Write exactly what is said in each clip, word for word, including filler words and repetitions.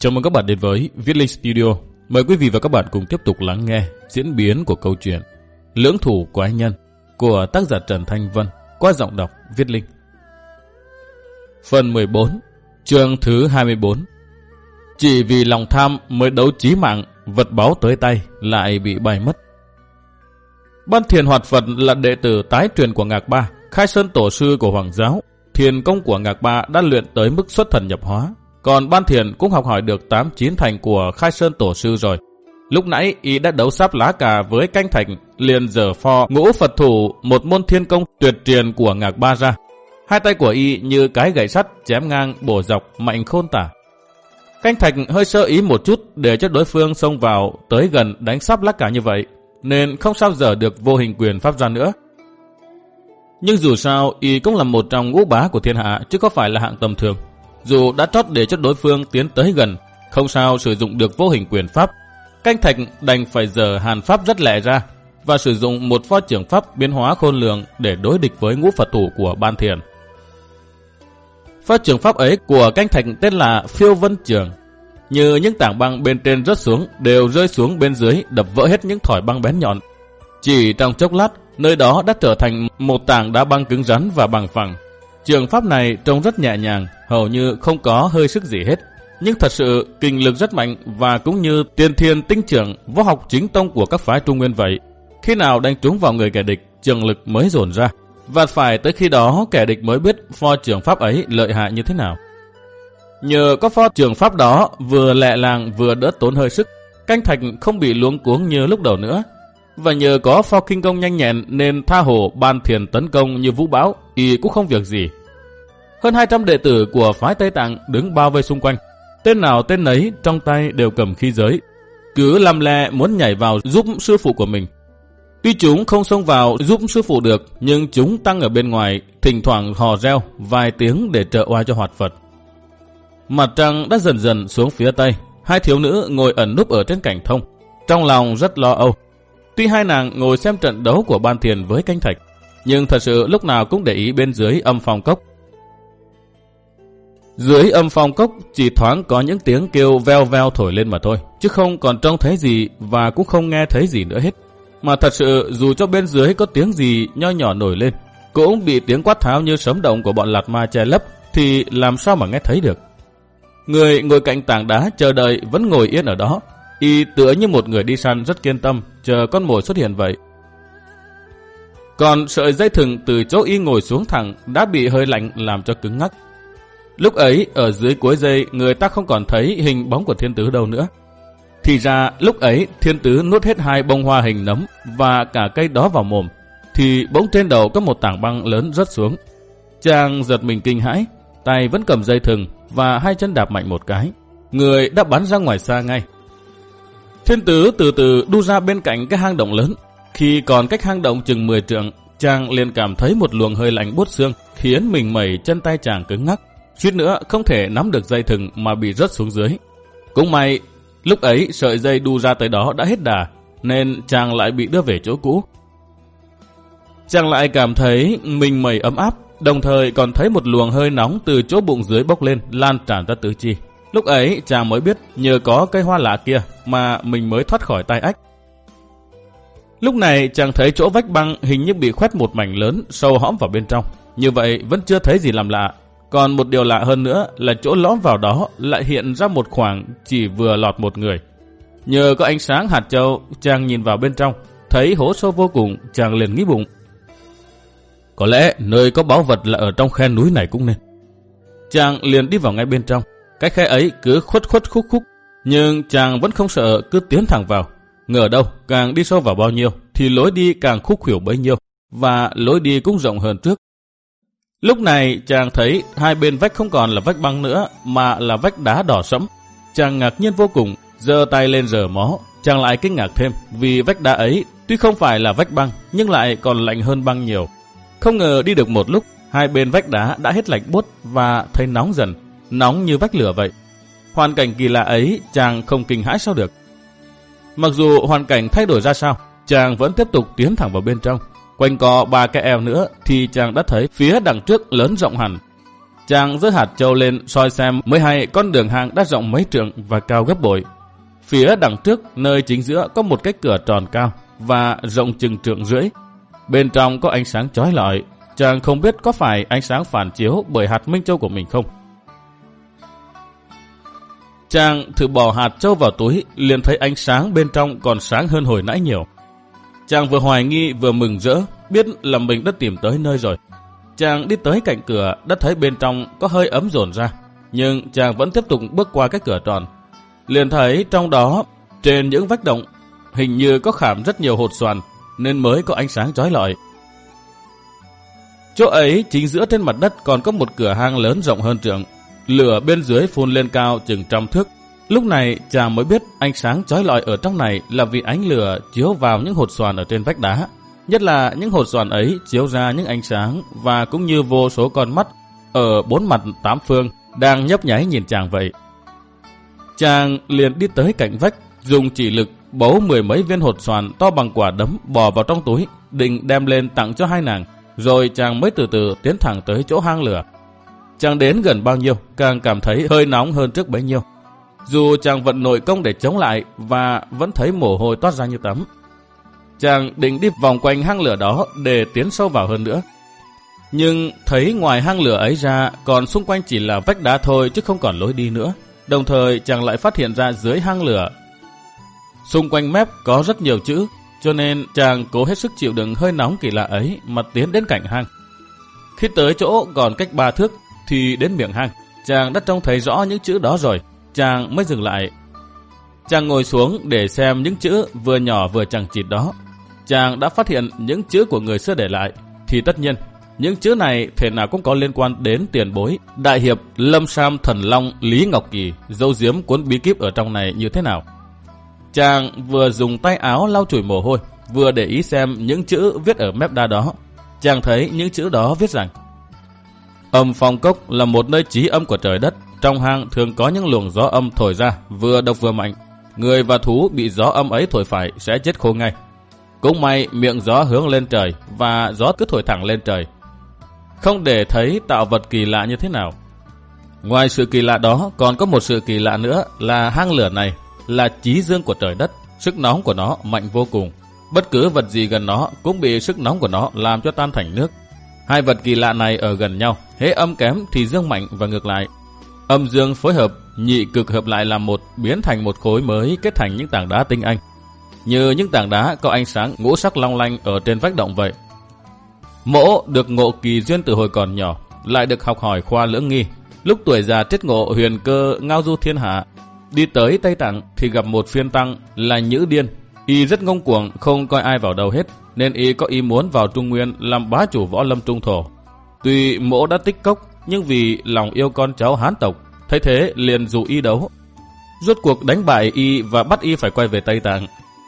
Chào mừng các bạn đến với Viết Linh Studio. Mời quý vị và các bạn cùng tiếp tục lắng nghe diễn biến của câu chuyện Lưỡng Thủ Quái Nhân của tác giả Trần Thanh Vân qua giọng đọc Viết Linh. Phần mười bốn, chương thứ hai mươi bốn. Chỉ vì lòng tham mới đấu chí mạng, vật báu tới tay lại bị bay mất. Ban Thiền Hoạt Phật là đệ tử tái truyền của Ngạc Ba, khai sơn tổ sư của Hoàng giáo. Thiền công của Ngạc Ba đã luyện tới mức xuất thần nhập hóa. Còn Ban Thiền cũng học hỏi được tám chín thành của khai sơn tổ sư rồi. Lúc nãy y đã đấu sáp lá cà với Canh Thạch, liền dở pho ngũ Phật thủ, một môn thiên công tuyệt truyền của Ngạc Ba ra. Hai tay của y như cái gậy sắt chém ngang bổ dọc mạnh khôn tả. Canh Thạch hơi sơ ý một chút để cho đối phương xông vào tới gần đánh sáp lá cà như vậy, nên không sao dở được vô hình quyền pháp ra nữa. Nhưng dù sao y cũng là một trong ngũ bá của thiên hạ, chứ có phải là hạng tầm thường. Dù đã trót để cho đối phương tiến tới gần, không sao sử dụng được vô hình quyền pháp, Canh Thạch đành phải dở hàn pháp rất lẹ ra và sử dụng một pho trưởng pháp biến hóa khôn lường để đối địch với ngũ Phật thủ của Ban Thiền. Pho trưởng pháp ấy của Canh Thạch tên là Phiêu Vân Trường. Như những tảng băng bên trên rớt xuống đều rơi xuống bên dưới, đập vỡ hết những thỏi băng bén nhọn. Chỉ trong chốc lát, nơi đó đã trở thành một tảng đá băng cứng rắn và bằng phẳng. Trường pháp này trông rất nhẹ nhàng, hầu như không có hơi sức gì hết. Nhưng thật sự kinh lực rất mạnh và cũng như tiên thiên tinh trưởng, võ học chính tông của các phái Trung Nguyên vậy. Khi nào đánh trúng vào người kẻ địch, trường lực mới dồn ra. Và phải tới khi đó kẻ địch mới biết pho trường pháp ấy lợi hại như thế nào. Nhờ có pho trường pháp đó vừa lẹ làng vừa đỡ tốn hơi sức, Canh Thạch không bị luống cuống như lúc đầu nữa. Và nhờ có pho kinh công nhanh nhẹn nên tha hồ Ban Thiền tấn công như vũ bão, y cũng không việc gì. Hơn hai trăm đệ tử của phái Tây Tạng đứng bao vây xung quanh. Tên nào tên nấy trong tay đều cầm khí giới, cứ lăm le muốn nhảy vào giúp sư phụ của mình. Tuy chúng không xông vào giúp sư phụ được, nhưng chúng tăng ở bên ngoài, thỉnh thoảng hò reo vài tiếng để trợ oai cho Hoạt Phật. Mặt trăng đã dần dần xuống phía tây. Hai thiếu nữ ngồi ẩn núp ở trên cành thông, trong lòng rất lo âu. Tuy hai nàng ngồi xem trận đấu của Ban Thiền với Canh Thạch, nhưng thật sự lúc nào cũng để ý bên dưới âm phong cốc. Dưới âm phong cốc chỉ thoáng có những tiếng kêu veo veo thổi lên mà thôi, chứ không còn trông thấy gì và cũng không nghe thấy gì nữa hết. Mà thật sự dù cho bên dưới có tiếng gì nho nhỏ nổi lên, cũng bị tiếng quát tháo như sấm động của bọn lạt ma che lấp, thì làm sao mà nghe thấy được. Người ngồi cạnh tảng đá chờ đợi vẫn ngồi yên ở đó, y tựa như một người đi săn rất kiên tâm chờ con mồi xuất hiện vậy. Còn sợi dây thừng từ chỗ y ngồi xuống thẳng đã bị hơi lạnh làm cho cứng ngắc. Lúc ấy ở dưới cuối dây người ta không còn thấy hình bóng của Thiên Tứ đâu nữa. Thì ra lúc ấy Thiên Tứ nuốt hết hai bông hoa hình nấm và cả cây đó vào mồm, thì bỗng trên đầu có một tảng băng lớn rớt xuống. Chàng giật mình kinh hãi, tay vẫn cầm dây thừng và hai chân đạp mạnh một cái, người đã bắn ra ngoài xa ngay. Thiên Tứ từ từ đu ra bên cạnh cái hang động lớn. Khi còn cách hang động chừng mười trượng, chàng liền cảm thấy một luồng hơi lạnh buốt xương, khiến mình mẩy chân tay chàng cứng ngắc, suýt nữa không thể nắm được dây thừng mà bị rớt xuống dưới. Cũng may lúc ấy sợi dây đu ra tới đó đã hết đà, nên chàng lại bị đưa về chỗ cũ. Chàng lại cảm thấy mình mẩy ấm áp, đồng thời còn thấy một luồng hơi nóng từ chỗ bụng dưới bốc lên lan tràn ra tứ chi. Lúc ấy chàng mới biết nhờ có cây hoa lạ kia mà mình mới thoát khỏi tai ách. Lúc này chàng thấy chỗ vách băng hình như bị khoét một mảnh lớn sâu hõm vào bên trong. Như vậy vẫn chưa thấy gì làm lạ. Còn một điều lạ hơn nữa là chỗ lõm vào đó lại hiện ra một khoảng chỉ vừa lọt một người. Nhờ có ánh sáng hạt châu, chàng nhìn vào bên trong, thấy hố sâu vô cùng, chàng liền nghĩ bụng. Có lẽ nơi có báu vật là ở trong khe núi này cũng nên. Chàng liền đi vào ngay bên trong. Cái khe ấy cứ khuất khuất khúc khúc, nhưng chàng vẫn không sợ, cứ tiến thẳng vào. Ngờ đâu càng đi sâu vào bao nhiêu thì lối đi càng khúc khuỷu bấy nhiêu, và lối đi cũng rộng hơn trước. Lúc này chàng thấy hai bên vách không còn là vách băng nữa, mà là vách đá đỏ sẫm. Chàng ngạc nhiên vô cùng, giơ tay lên rờ mó. Chàng lại kinh ngạc thêm, vì vách đá ấy tuy không phải là vách băng, nhưng lại còn lạnh hơn băng nhiều. Không ngờ đi được một lúc, hai bên vách đá đã hết lạnh buốt và thấy nóng dần, nóng như vách lửa vậy. Hoàn cảnh kỳ lạ ấy chàng không kinh hãi sao được. Mặc dù hoàn cảnh thay đổi ra sao, chàng vẫn tiếp tục tiến thẳng vào bên trong. Quanh co ba cái eo nữa thì chàng đã thấy phía đằng trước lớn rộng hẳn. Chàng giơ hạt châu lên soi xem mới hay con đường hang đã rộng mấy trượng và cao gấp bội. Phía đằng trước nơi chính giữa có một cái cửa tròn cao và rộng chừng trượng rưỡi. Bên trong có ánh sáng chói lọi. Chàng không biết có phải ánh sáng phản chiếu bởi hạt minh châu của mình không. Chàng thử bỏ hạt châu vào túi, liền thấy ánh sáng bên trong còn sáng hơn hồi nãy nhiều. Chàng vừa hoài nghi vừa mừng rỡ, biết là mình đã tìm tới nơi rồi. Chàng đi tới cạnh cửa, đã thấy bên trong có hơi ấm dồn ra, nhưng chàng vẫn tiếp tục bước qua cái cửa tròn. Liền thấy trong đó, trên những vách động, hình như có khảm rất nhiều hột xoàn, nên mới có ánh sáng chói lọi. Chỗ ấy chính giữa trên mặt đất còn có một cửa hang lớn rộng hơn trượng. Lửa bên dưới phun lên cao chừng trăm thước. Lúc này chàng mới biết ánh sáng chói lọi ở trong này là vì ánh lửa chiếu vào những hột xoàn ở trên vách đá. Nhất là những hột xoàn ấy chiếu ra những ánh sáng và cũng như vô số con mắt ở bốn mặt tám phương đang nhấp nháy nhìn chàng vậy. Chàng liền đi tới cạnh vách, dùng chỉ lực bấu mười mấy viên hột xoàn to bằng quả đấm bò vào trong túi, định đem lên tặng cho hai nàng. Rồi chàng mới từ từ tiến thẳng tới chỗ hang lửa. Chàng đến gần bao nhiêu, càng cảm thấy hơi nóng hơn trước bấy nhiêu. Dù chàng vận nội công để chống lại và vẫn thấy mồ hôi toát ra như tắm. Chàng định đi vòng quanh hang lửa đó để tiến sâu vào hơn nữa. Nhưng thấy ngoài hang lửa ấy ra còn xung quanh chỉ là vách đá thôi chứ không còn lối đi nữa. Đồng thời chàng lại phát hiện ra dưới hang lửa xung quanh mép có rất nhiều chữ, cho nên chàng cố hết sức chịu đựng hơi nóng kỳ lạ ấy mà tiến đến cạnh hang. Khi tới chỗ còn cách ba thước thì đến miệng hang, chàng đã trông thấy rõ những chữ đó rồi, chàng mới dừng lại. Chàng ngồi xuống để xem những chữ vừa nhỏ vừa chằng chịt đó. Chàng đã phát hiện những chữ của người xưa để lại, thì tất nhiên những chữ này thể nào cũng có liên quan đến tiền bối đại hiệp Lâm Sam Thần Long Lý Ngọc Kỳ giấu giếm cuốn bí kíp ở trong này như thế nào. Chàng vừa dùng tay áo lau chùi mồ hôi, vừa để ý xem những chữ viết ở mép đá đó. Chàng thấy những chữ đó viết rằng: Âm Phong Cốc là một nơi chí âm của trời đất. Trong hang thường có những luồng gió âm thổi ra, vừa độc vừa mạnh. Người và thú bị gió âm ấy thổi phải sẽ chết khô ngay. Cũng may miệng gió hướng lên trời và gió cứ thổi thẳng lên trời, không để thấy tạo vật kỳ lạ như thế nào. Ngoài sự kỳ lạ đó, còn có một sự kỳ lạ nữa là hang lửa này là chí dương của trời đất. Sức nóng của nó mạnh vô cùng. Bất cứ vật gì gần nó cũng bị sức nóng của nó làm cho tan thành nước. Hai vật kỳ lạ này ở gần nhau, hễ âm kém thì dương mạnh và ngược lại. Âm dương phối hợp, nhị cực hợp lại làm một, biến thành một khối mới kết thành những tảng đá tinh anh, như những tảng đá có ánh sáng ngũ sắc long lanh ở trên vách động vậy. Mỗ được ngộ kỳ duyên từ hồi còn nhỏ, lại được học hỏi khoa lưỡng nghi. Lúc tuổi già triết ngộ huyền cơ ngao du thiên hạ, đi tới Tây Tạng thì gặp một phiên tăng là Nhữ Điên. Y rất ngông cuồng, không coi ai vào đâu hết, nên y có ý muốn vào Trung Nguyên làm bá chủ võ lâm trung thổ. Tuy mỗ đã tích cốc, nhưng vì lòng yêu con cháu Hán tộc, thấy thế liền dụ y đấu. Rốt cuộc đánh bại y và bắt y phải quay về Tây Tạng.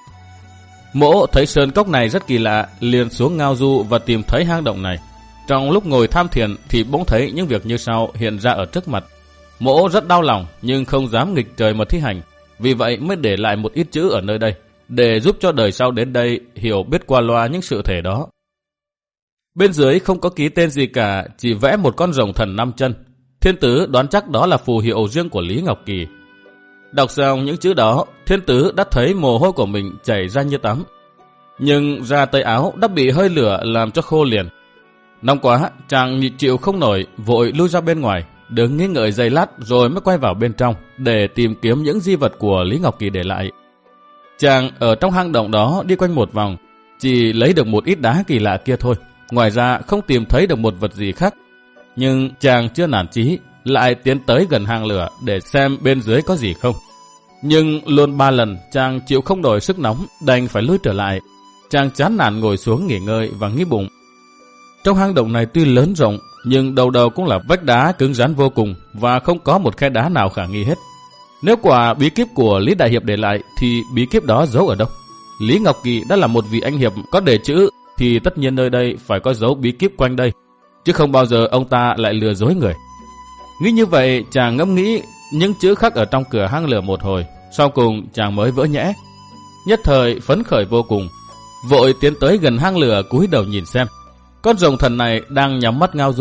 Mỗ thấy sơn cốc này rất kỳ lạ, liền xuống ngao du và tìm thấy hang động này. Trong lúc ngồi tham thiền thì bỗng thấy những việc như sau hiện ra ở trước mặt. Mỗ rất đau lòng nhưng không dám nghịch trời mà thi hành, vì vậy mới để lại một ít chữ ở nơi đây, để giúp cho đời sau đến đây hiểu biết qua loa những sự thể đó. Bên dưới không có ký tên gì cả, chỉ vẽ một con rồng thần năm chân. Thiên tử đoán chắc đó là phù hiệu riêng của Lý Ngọc Kỳ. Đọc xong những chữ đó, thiên tử đã thấy mồ hôi của mình chảy ra như tắm. Nhưng da tay áo đã bị hơi lửa làm cho khô liền. Nóng quá, chàng nhịn chịu không nổi, vội lui ra bên ngoài, đứng nghi ngợi giây lát rồi mới quay vào bên trong để tìm kiếm những di vật của Lý Ngọc Kỳ để lại. Chàng ở trong hang động đó đi quanh một vòng, chỉ lấy được một ít đá kỳ lạ kia thôi. Ngoài ra không tìm thấy được một vật gì khác. Nhưng chàng chưa nản chí, lại tiến tới gần hang lửa để xem bên dưới có gì không. Nhưng luôn ba lần chàng chịu không nổi sức nóng, đành phải lui trở lại. Chàng chán nản ngồi xuống nghỉ ngơi và nghĩ bụng. Trong hang động này tuy lớn rộng, nhưng đầu đầu cũng là vách đá cứng rắn vô cùng và không có một khe đá nào khả nghi hết. Nếu quả bí kíp của Lý Đại Hiệp để lại thì bí kíp đó giấu ở đâu? Lý Ngọc Kỳ đã là một vị anh hiệp có đề chữ, thì tất nhiên nơi đây phải có dấu bí kíp quanh đây, chứ không bao giờ ông ta lại lừa dối người. Nghĩ như vậy, chàng ngẫm nghĩ những chữ khắc ở trong cửa hang lửa một hồi, sau cùng chàng mới vỡ nhẽ. Nhất thời phấn khởi vô cùng, vội tiến tới gần hang lửa cúi đầu nhìn xem. Con rồng thần này đang nhắm mắt ngao du,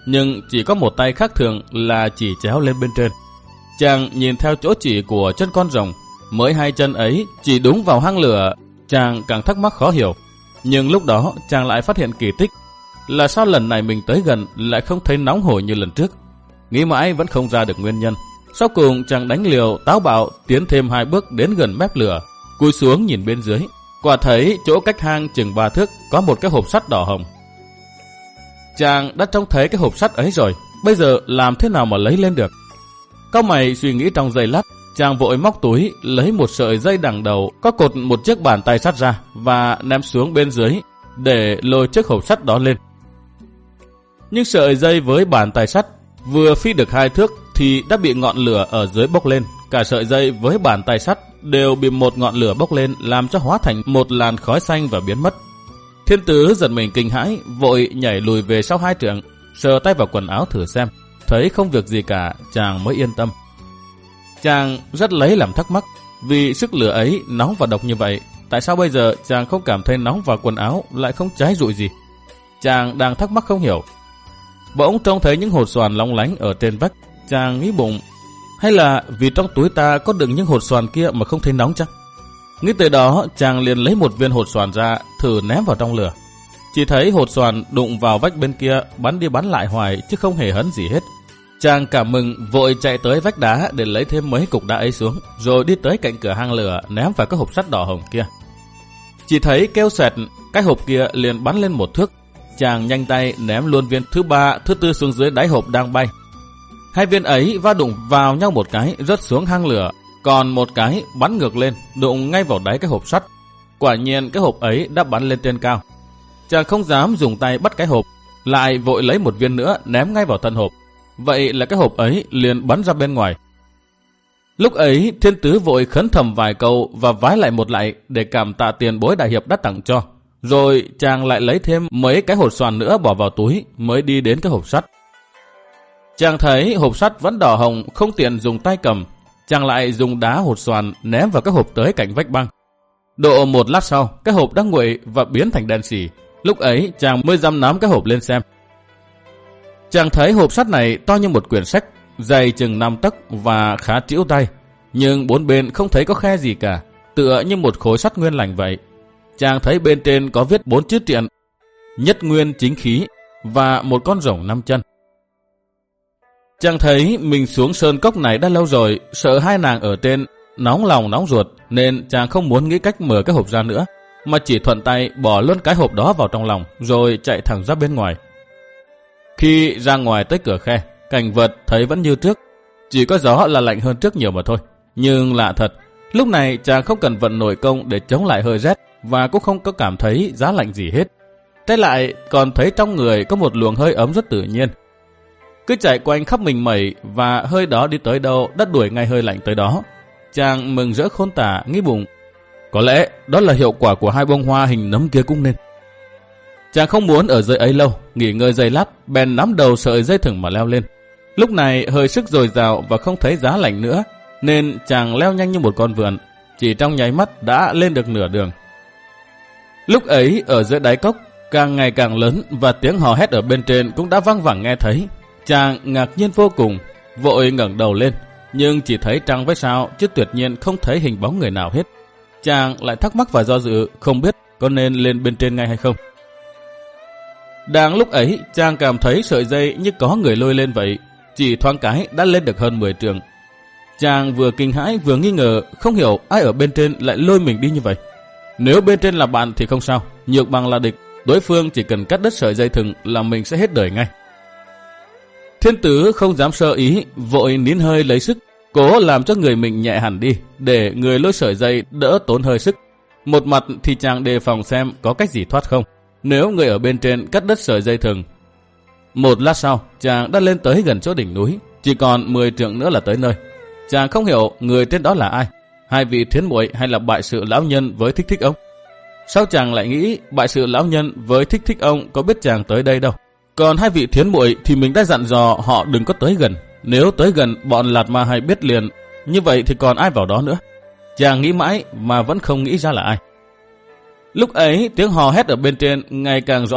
nhưng chỉ có một tay khác thường là chỉ chéo lên bên trên. Chàng nhìn theo chỗ chỉ của chân con rồng, mới hai chân ấy chỉ đúng vào hang lửa, chàng càng thắc mắc khó hiểu. Nhưng lúc đó chàng lại phát hiện kỳ tích, là sao lần này mình tới gần lại không thấy nóng hổi như lần trước. Nghĩ mãi vẫn không ra được nguyên nhân. Sau cùng chàng đánh liều táo bạo tiến thêm hai bước đến gần mép lửa, cúi xuống nhìn bên dưới, quả thấy chỗ cách hang chừng ba thước có một cái hộp sắt đỏ hồng. Chàng đã trông thấy cái hộp sắt ấy rồi, bây giờ làm thế nào mà lấy lên được? Cau mày suy nghĩ trong giây lát, chàng vội móc túi lấy một sợi dây đằng đầu có cột một chiếc bàn tay sắt ra và ném xuống bên dưới để lôi chiếc hộp sắt đó lên. Nhưng sợi dây với bàn tay sắt vừa phi được hai thước thì đã bị ngọn lửa ở dưới bốc lên. Cả sợi dây với bàn tay sắt đều bị một ngọn lửa bốc lên, làm cho hóa thành một làn khói xanh và biến mất. Thiên Tứ giật mình kinh hãi, vội nhảy lùi về sau hai trượng, sờ tay vào quần áo thử xem, thấy không việc gì cả, chàng mới yên tâm. Chàng rất lấy làm thắc mắc, vì sức lửa ấy nóng và độc như vậy, tại sao bây giờ chàng không cảm thấy nóng vào quần áo, lại không cháy rụi gì? Chàng đang thắc mắc không hiểu. Bỗng trông thấy những hột xoàn long lánh ở trên vách, chàng nghĩ bụng, hay là vì trong túi ta có đựng những hột xoàn kia mà không thấy nóng chăng? Nghĩ tới đó, chàng liền lấy một viên hột xoàn ra, thử ném vào trong lửa. Chỉ thấy hột xoàn đụng vào vách bên kia, bắn đi bắn lại hoài chứ không hề hấn gì hết. Chàng cảm mừng vội chạy tới vách đá để lấy thêm mấy cục đá ấy xuống, rồi đi tới cạnh cửa hang lửa ném vào cái hộp sắt đỏ hồng kia. Chỉ thấy kêu xoẹt, cái hộp kia liền bắn lên một thước. Chàng nhanh tay ném luôn viên thứ ba, thứ tư xuống dưới đáy hộp đang bay. Hai viên ấy va đụng vào nhau một cái rớt xuống hang lửa, còn một cái bắn ngược lên, đụng ngay vào đáy cái hộp sắt. Quả nhiên cái hộp ấy đã bắn lên trên cao. Chàng không dám dùng tay bắt cái hộp, lại vội lấy một viên nữa ném ngay vào thân hộp. Vậy là cái hộp ấy liền bắn ra bên ngoài. Lúc ấy Thiên Tứ vội khấn thầm vài câu và vái lại một lạy để cảm tạ tiền bối đại hiệp đã tặng cho. Rồi chàng lại lấy thêm mấy cái hột xoàn nữa bỏ vào túi, mới đi đến cái hộp sắt. Chàng thấy hộp sắt vẫn đỏ hồng, không tiện dùng tay cầm. Chàng lại dùng đá hột xoàn ném vào cái hộp tới cạnh vách băng. Độ một lát sau, cái hộp đã nguội và biến thành đen xì. Lúc ấy chàng mới dám nắm cái hộp lên xem. Chàng thấy hộp sắt này to như một quyển sách, dày chừng năm tấc và khá trĩu tay, nhưng bốn bên không thấy có khe gì cả, tựa như một khối sắt nguyên lành vậy. Chàng thấy bên trên có viết bốn chữ triện: nhất nguyên chính khí và một con rồng năm chân. Chàng thấy mình xuống sơn cốc này đã lâu rồi, sợ hai nàng ở trên nóng lòng nóng ruột, nên chàng không muốn nghĩ cách mở cái hộp ra nữa, mà chỉ thuận tay bỏ luôn cái hộp đó vào trong lòng, rồi chạy thẳng ra bên ngoài. Khi ra ngoài tới cửa khe, cảnh vật thấy vẫn như trước, chỉ có gió là lạnh hơn trước nhiều mà thôi. Nhưng lạ thật, lúc này chàng không cần vận nội công để chống lại hơi rét, và cũng không có cảm thấy giá lạnh gì hết. Trái lại còn thấy trong người có một luồng hơi ấm rất tự nhiên, cứ chạy quanh khắp mình mẩy, và hơi đó đi tới đâu đã đuổi ngay hơi lạnh tới đó. Chàng mừng rỡ khôn tả, nghĩ bụng, có lẽ đó là hiệu quả của hai bông hoa hình nấm kia cũng nên. Chàng không muốn ở dưới ấy lâu, nghỉ ngơi giây lát, bèn nắm đầu sợi dây thừng mà leo lên. Lúc này hơi sức dồi dào và không thấy giá lạnh nữa, nên chàng leo nhanh như một con vượn, chỉ trong nháy mắt đã lên được nửa đường. Lúc ấy ở dưới đáy cốc càng ngày càng lớn, và tiếng hò hét ở bên trên cũng đã vang vẳng nghe thấy. Chàng ngạc nhiên vô cùng, vội ngẩng đầu lên, nhưng chỉ thấy trăng với sao, chứ tuyệt nhiên không thấy hình bóng người nào hết. Chàng lại thắc mắc và do dự, không biết có nên lên bên trên ngay hay không. Đang lúc ấy, chàng cảm thấy sợi dây như có người lôi lên vậy, chỉ thoáng cái đã lên được hơn mười trượng. Chàng vừa kinh hãi vừa nghi ngờ, không hiểu ai ở bên trên lại lôi mình đi như vậy. Nếu bên trên là bạn thì không sao, nhược bằng là địch, đối phương chỉ cần cắt đứt sợi dây thừng là mình sẽ hết đời ngay. Thiên Tứ không dám sơ ý, vội nín hơi lấy sức, cố làm cho người mình nhẹ hẳn đi, để người lôi sợi dây đỡ tốn hơi sức. Một mặt thì chàng đề phòng xem có cách gì thoát không, nếu người ở bên trên cắt đứt sợi dây thừng. Một lát sau, chàng đã lên tới gần chỗ đỉnh núi, chỉ còn mười trượng nữa là tới nơi. Chàng không hiểu người trên đó là ai, hai vị thiến muội hay là bại sự lão nhân với Thích Thích ông. Sao chàng lại nghĩ bại sự lão nhân với Thích Thích ông có biết chàng tới đây đâu. Còn hai vị thiến muội thì mình đã dặn dò họ đừng có tới gần, nếu tới gần bọn Lạt Ma hay biết liền, như vậy thì còn ai vào đó nữa. Chàng nghĩ mãi mà vẫn không nghĩ ra là ai. Lúc ấy tiếng hò hét ở bên trên ngày càng rõ thêm,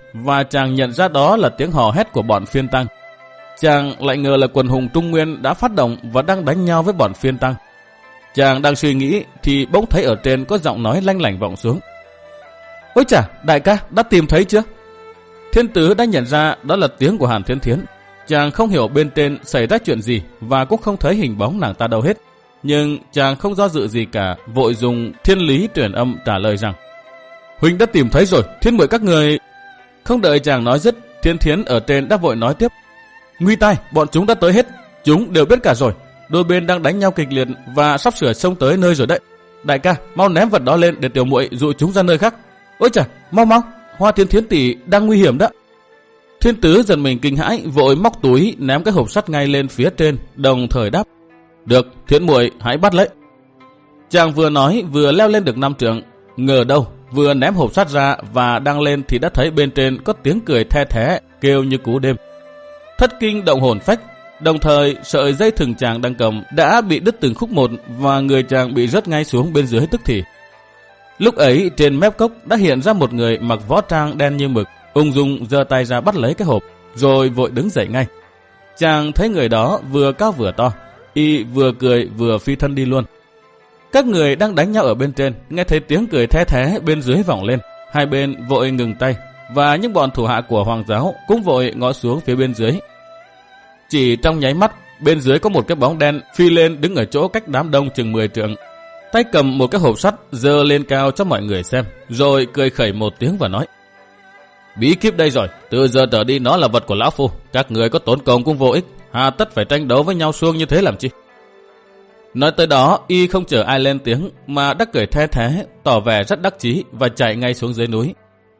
và chàng nhận ra đó là tiếng hò hét của bọn phiên tăng. Chàng lại ngờ là quần hùng Trung Nguyên đã phát động và đang đánh nhau với bọn phiên tăng. Chàng đang suy nghĩ thì bỗng thấy ở trên có giọng nói lanh lảnh vọng xuống. Ôi chà, đại ca, đã tìm thấy chưa? Thiên Tứ đã nhận ra đó là tiếng của Hàn Thiên Thiến. Chàng không hiểu bên trên xảy ra chuyện gì và cũng không thấy hình bóng nàng ta đâu hết. Nhưng chàng không do dự gì cả, vội dùng thiên lý truyền âm trả lời rằng: Huynh đã tìm thấy rồi, Thiên muội các người... Không đợi chàng nói dứt, Thiên Thiến ở trên đã vội nói tiếp: Nguy tai, bọn chúng đã tới hết, chúng đều biết cả rồi. Đôi bên đang đánh nhau kịch liệt và sắp sửa xông tới nơi rồi đấy. Đại ca, mau ném vật đó lên để tiểu muội dụ chúng ra nơi khác. Ôi chà, mau mau, Hoa Thiên Thiến tỷ đang nguy hiểm đó. Thiên Tứ giật mình kinh hãi, vội móc túi ném cái hộp sắt ngay lên phía trên, đồng thời đáp: Được, Thiến muội hãy bắt lấy. Chàng vừa nói vừa leo lên được năm trượng, ngờ đâu vừa ném hộp sắt ra và đang lên thì đã thấy bên trên có tiếng cười the thé kêu như cú đêm. Thất kinh động hồn phách, đồng thời sợi dây thừng chàng đang cầm đã bị đứt từng khúc một và người chàng bị rớt ngay xuống bên dưới tức thì. Lúc ấy trên mép cốc đã hiện ra một người mặc võ trang đen như mực, ung dung giơ tay ra bắt lấy cái hộp, rồi vội đứng dậy ngay. Chàng thấy người đó vừa cao vừa to, y vừa cười vừa phi thân đi luôn. Các người đang đánh nhau ở bên trên nghe thấy tiếng cười the thé bên dưới vọng lên, hai bên vội ngừng tay và những bọn thủ hạ của Hoàng giáo cũng vội ngó xuống phía bên dưới. Chỉ trong nháy mắt, bên dưới có một cái bóng đen phi lên đứng ở chỗ cách đám đông chừng mười trượng, tay cầm một cái hộp sắt giơ lên cao cho mọi người xem, rồi cười khẩy một tiếng và nói: Bí kíp đây rồi, từ giờ trở đi nó là vật của lão phu, các người có tốn công cũng vô ích, hà tất phải tranh đấu với nhau suông như thế làm chi. Nói tới đó, y không chờ ai lên tiếng mà đã cười the thé, tỏ vẻ rất đắc chí và chạy ngay xuống dưới núi.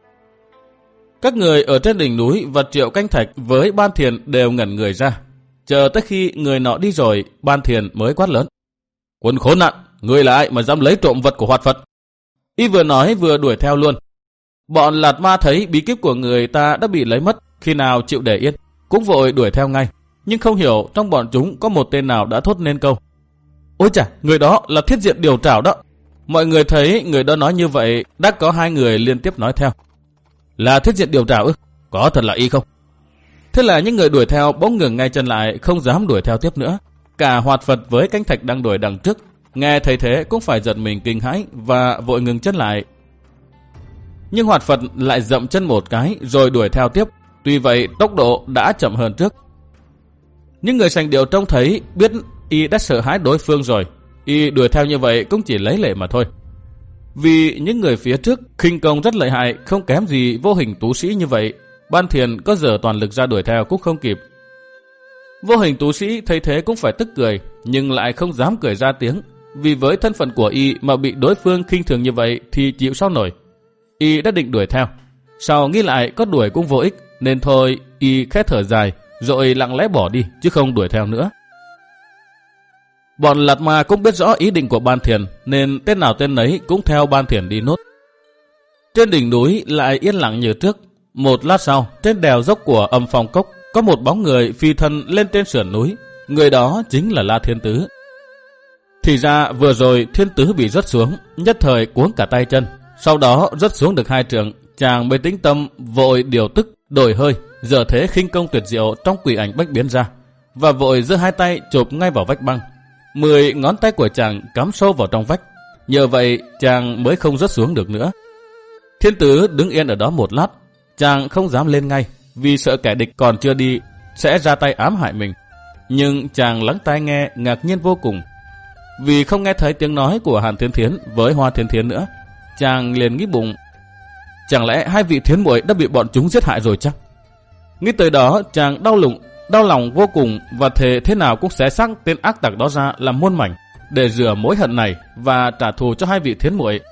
Các người ở trên đỉnh núi và Triệu Canh Thạch với Ban Thiền đều ngẩn người ra. Chờ tới khi người nọ đi rồi, Ban Thiền mới quát lớn: Quân khốn nạn, ngươi là ai mà dám lấy trộm vật của Hoạt Phật? Y vừa nói vừa đuổi theo luôn. Bọn Lạt Ma thấy bí kíp của người ta đã bị lấy mất, khi nào chịu để yên, cũng vội đuổi theo ngay. Nhưng không hiểu trong bọn chúng có một tên nào đã thốt nên câu: Ôi chà, người đó là Thiết Diện Điều Trảo đó. Mọi người thấy người đó nói như vậy, đã có hai người liên tiếp nói theo: Là Thiết Diện Điều Trảo ư? Có thật là y không? Thế là những người đuổi theo bỗng ngừng ngay chân lại, không dám đuổi theo tiếp nữa. Cả Hoạt Phật với Canh Thạch đang đuổi đằng trước, nghe thấy thế cũng phải giật mình kinh hãi và vội ngừng chân lại. Nhưng Hoạt Phật lại dậm chân một cái rồi đuổi theo tiếp, tuy vậy tốc độ đã chậm hơn trước. Những người sành điệu trông thấy biết y đã sợ hãi đối phương rồi, y đuổi theo như vậy cũng chỉ lấy lệ mà thôi. Vì những người phía trước khinh công rất lợi hại, không kém gì Vô Hình Tú Sĩ như vậy, Ban Thiền có dở toàn lực ra đuổi theo cũng không kịp. Vô Hình Tú Sĩ thấy thế cũng phải tức cười, nhưng lại không dám cười ra tiếng, vì với thân phận của y mà bị đối phương khinh thường như vậy thì chịu sao nổi. Y đã định đuổi theo, sau nghĩ lại có đuổi cũng vô ích, nên thôi y khẽ thở dài rồi lặng lẽ bỏ đi chứ không đuổi theo nữa. Bọn Lạt Ma cũng biết rõ ý định của Ban Thiền, nên tên nào tên nấy cũng theo Ban Thiền đi nốt. Trên đỉnh núi lại yên lặng như trước. Một lát sau, trên đèo dốc của Âm Phong Cốc có một bóng người phi thân lên trên sườn núi. Người đó chính là La Thiên Tứ. Thì ra vừa rồi Thiên Tứ bị rớt xuống, nhất thời cuống cả tay chân. Sau đó rớt xuống được hai trượng, chàng mới tĩnh tâm vội điều tức đổi hơi, giờ thế khinh công tuyệt diệu trong Quỷ Ảnh Bách Biến ra, và vội giơ hai tay chộp ngay vào vách băng. Mười ngón tay của chàng cắm sâu vào trong vách, nhờ vậy chàng mới không rớt xuống được nữa. Thiên Tứ đứng yên ở đó một lát, chàng không dám lên ngay vì sợ kẻ địch còn chưa đi sẽ ra tay ám hại mình. Nhưng chàng lắng tai nghe ngạc nhiên vô cùng, vì không nghe thấy tiếng nói của Hàn Thiên Thiến với Hoa Thiên Thiến nữa. Chàng liền nghĩ bụng, chẳng lẽ hai vị thiến muội đã bị bọn chúng giết hại rồi chắc? Nghĩ tới đó chàng đau lòng, đau lòng vô cùng và thề thế nào cũng xé xác tên ác tặc đó ra làm muôn mảnh để rửa mối hận này và trả thù cho hai vị thiến muội.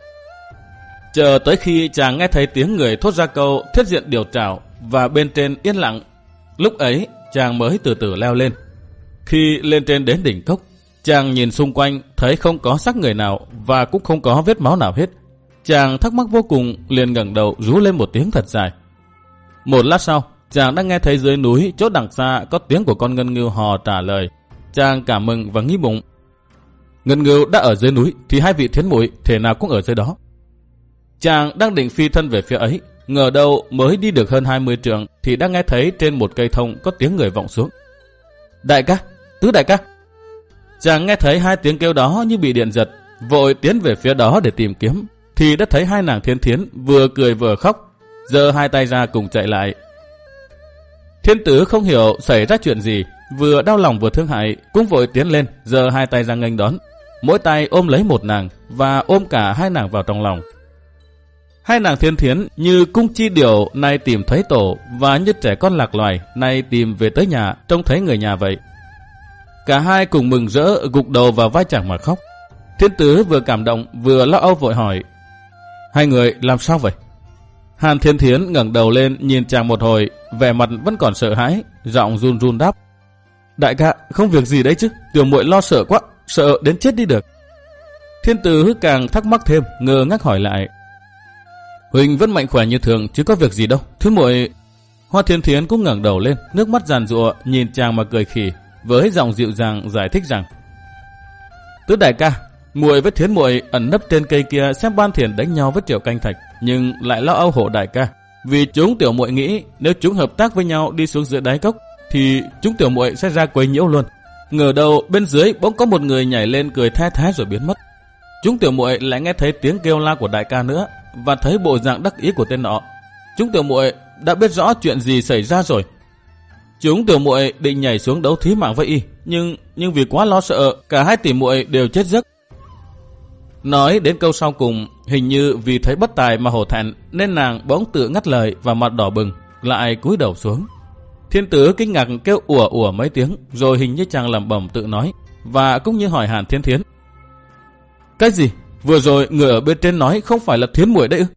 Chờ tới khi chàng nghe thấy tiếng người thốt ra câu Thiết Diện Điều Trảo và bên trên yên lặng, lúc ấy chàng mới từ từ leo lên. Khi lên trên đến đỉnh cốc, chàng nhìn xung quanh thấy không có xác người nào và cũng không có vết máu nào hết. Chàng thắc mắc vô cùng, liền ngẩng đầu rú lên một tiếng thật dài. Một lát sau, chàng đã nghe thấy dưới núi chỗ đằng xa có tiếng của con ngân ngưu hò trả lời. Chàng cảm mừng và nghĩ bụng, ngân ngưu đã ở dưới núi thì hai vị thiến muội thể nào cũng ở dưới đó. Chàng đang định phi thân về phía ấy Ngờ đâu mới đi được hơn hai mươi trượng thì đã nghe thấy trên một cây thông có tiếng người vọng xuống. Đại ca, Tứ đại ca. Chàng nghe thấy hai tiếng kêu đó như bị điện giật, vội tiến về phía đó để tìm kiếm, thì đã thấy hai nàng Thiên Thiến vừa cười vừa khóc, giơ hai tay ra cùng chạy lại. Thiên Tứ không hiểu xảy ra chuyện gì, vừa đau lòng vừa thương hại, cũng vội tiến lên, giơ hai tay ra nghênh đón, mỗi tay ôm lấy một nàng và ôm cả hai nàng vào trong lòng. Hai nàng Thiên Thiến như cung chi điểu nay tìm thấy tổ, và như trẻ con lạc loài nay tìm về tới nhà trông thấy người nhà vậy. Cả hai cùng mừng rỡ gục đầu vào vai chàng mà khóc. Thiên Tứ vừa cảm động vừa lo âu vội hỏi: hai người làm sao vậy? Hàn Thiên Thiến ngẩng đầu lên nhìn chàng một hồi, vẻ mặt vẫn còn sợ hãi, giọng run run đáp: đại ca, không việc gì đấy chứ, tiểu muội lo sợ quá, sợ đến chết đi được. Thiên Tứ càng thắc mắc thêm, ngơ ngác hỏi lại: huynh vẫn mạnh khỏe như thường chứ có việc gì đâu, thứ muội. Hoa Thiên Thiến cũng ngẩng đầu lên, nước mắt giàn giụa nhìn chàng mà cười khì, với giọng dịu dàng giải thích rằng: Tứ đại ca, muội với Thiến muội ẩn nấp trên cây kia xem Ban Thiền đánh nhau với Triệu Canh Thạch, nhưng lại lo âu hộ đại ca, vì chúng tiểu muội nghĩ nếu chúng hợp tác với nhau đi xuống dưới đáy cốc thì chúng tiểu muội sẽ ra quấy nhiễu luôn. Ngờ đâu bên dưới bỗng có một người nhảy lên cười the thé rồi biến mất. Chúng tiểu muội lại nghe thấy tiếng kêu la của đại ca nữa, và thấy bộ dạng đắc ý của tên nọ. Chúng tiểu muội đã biết rõ chuyện gì xảy ra rồi. Chúng tiểu muội định nhảy xuống đấu thí mạng với y, nhưng nhưng vì quá lo sợ, cả hai tỷ muội đều chết giấc. Nói đến câu sau cùng, hình như vì thấy bất tài mà hổ thẹn, nên nàng bỗng tự ngắt lời và mặt đỏ bừng, lại cúi đầu xuống. Thiên Tứ kinh ngạc kêu ủa ủa mấy tiếng, rồi hình như chàng lẩm bẩm tự nói, và cũng như hỏi Hàn Thiên Thiến: cái gì? Vừa rồi người ở bên trên nói không phải là Thiến muội đấy ư?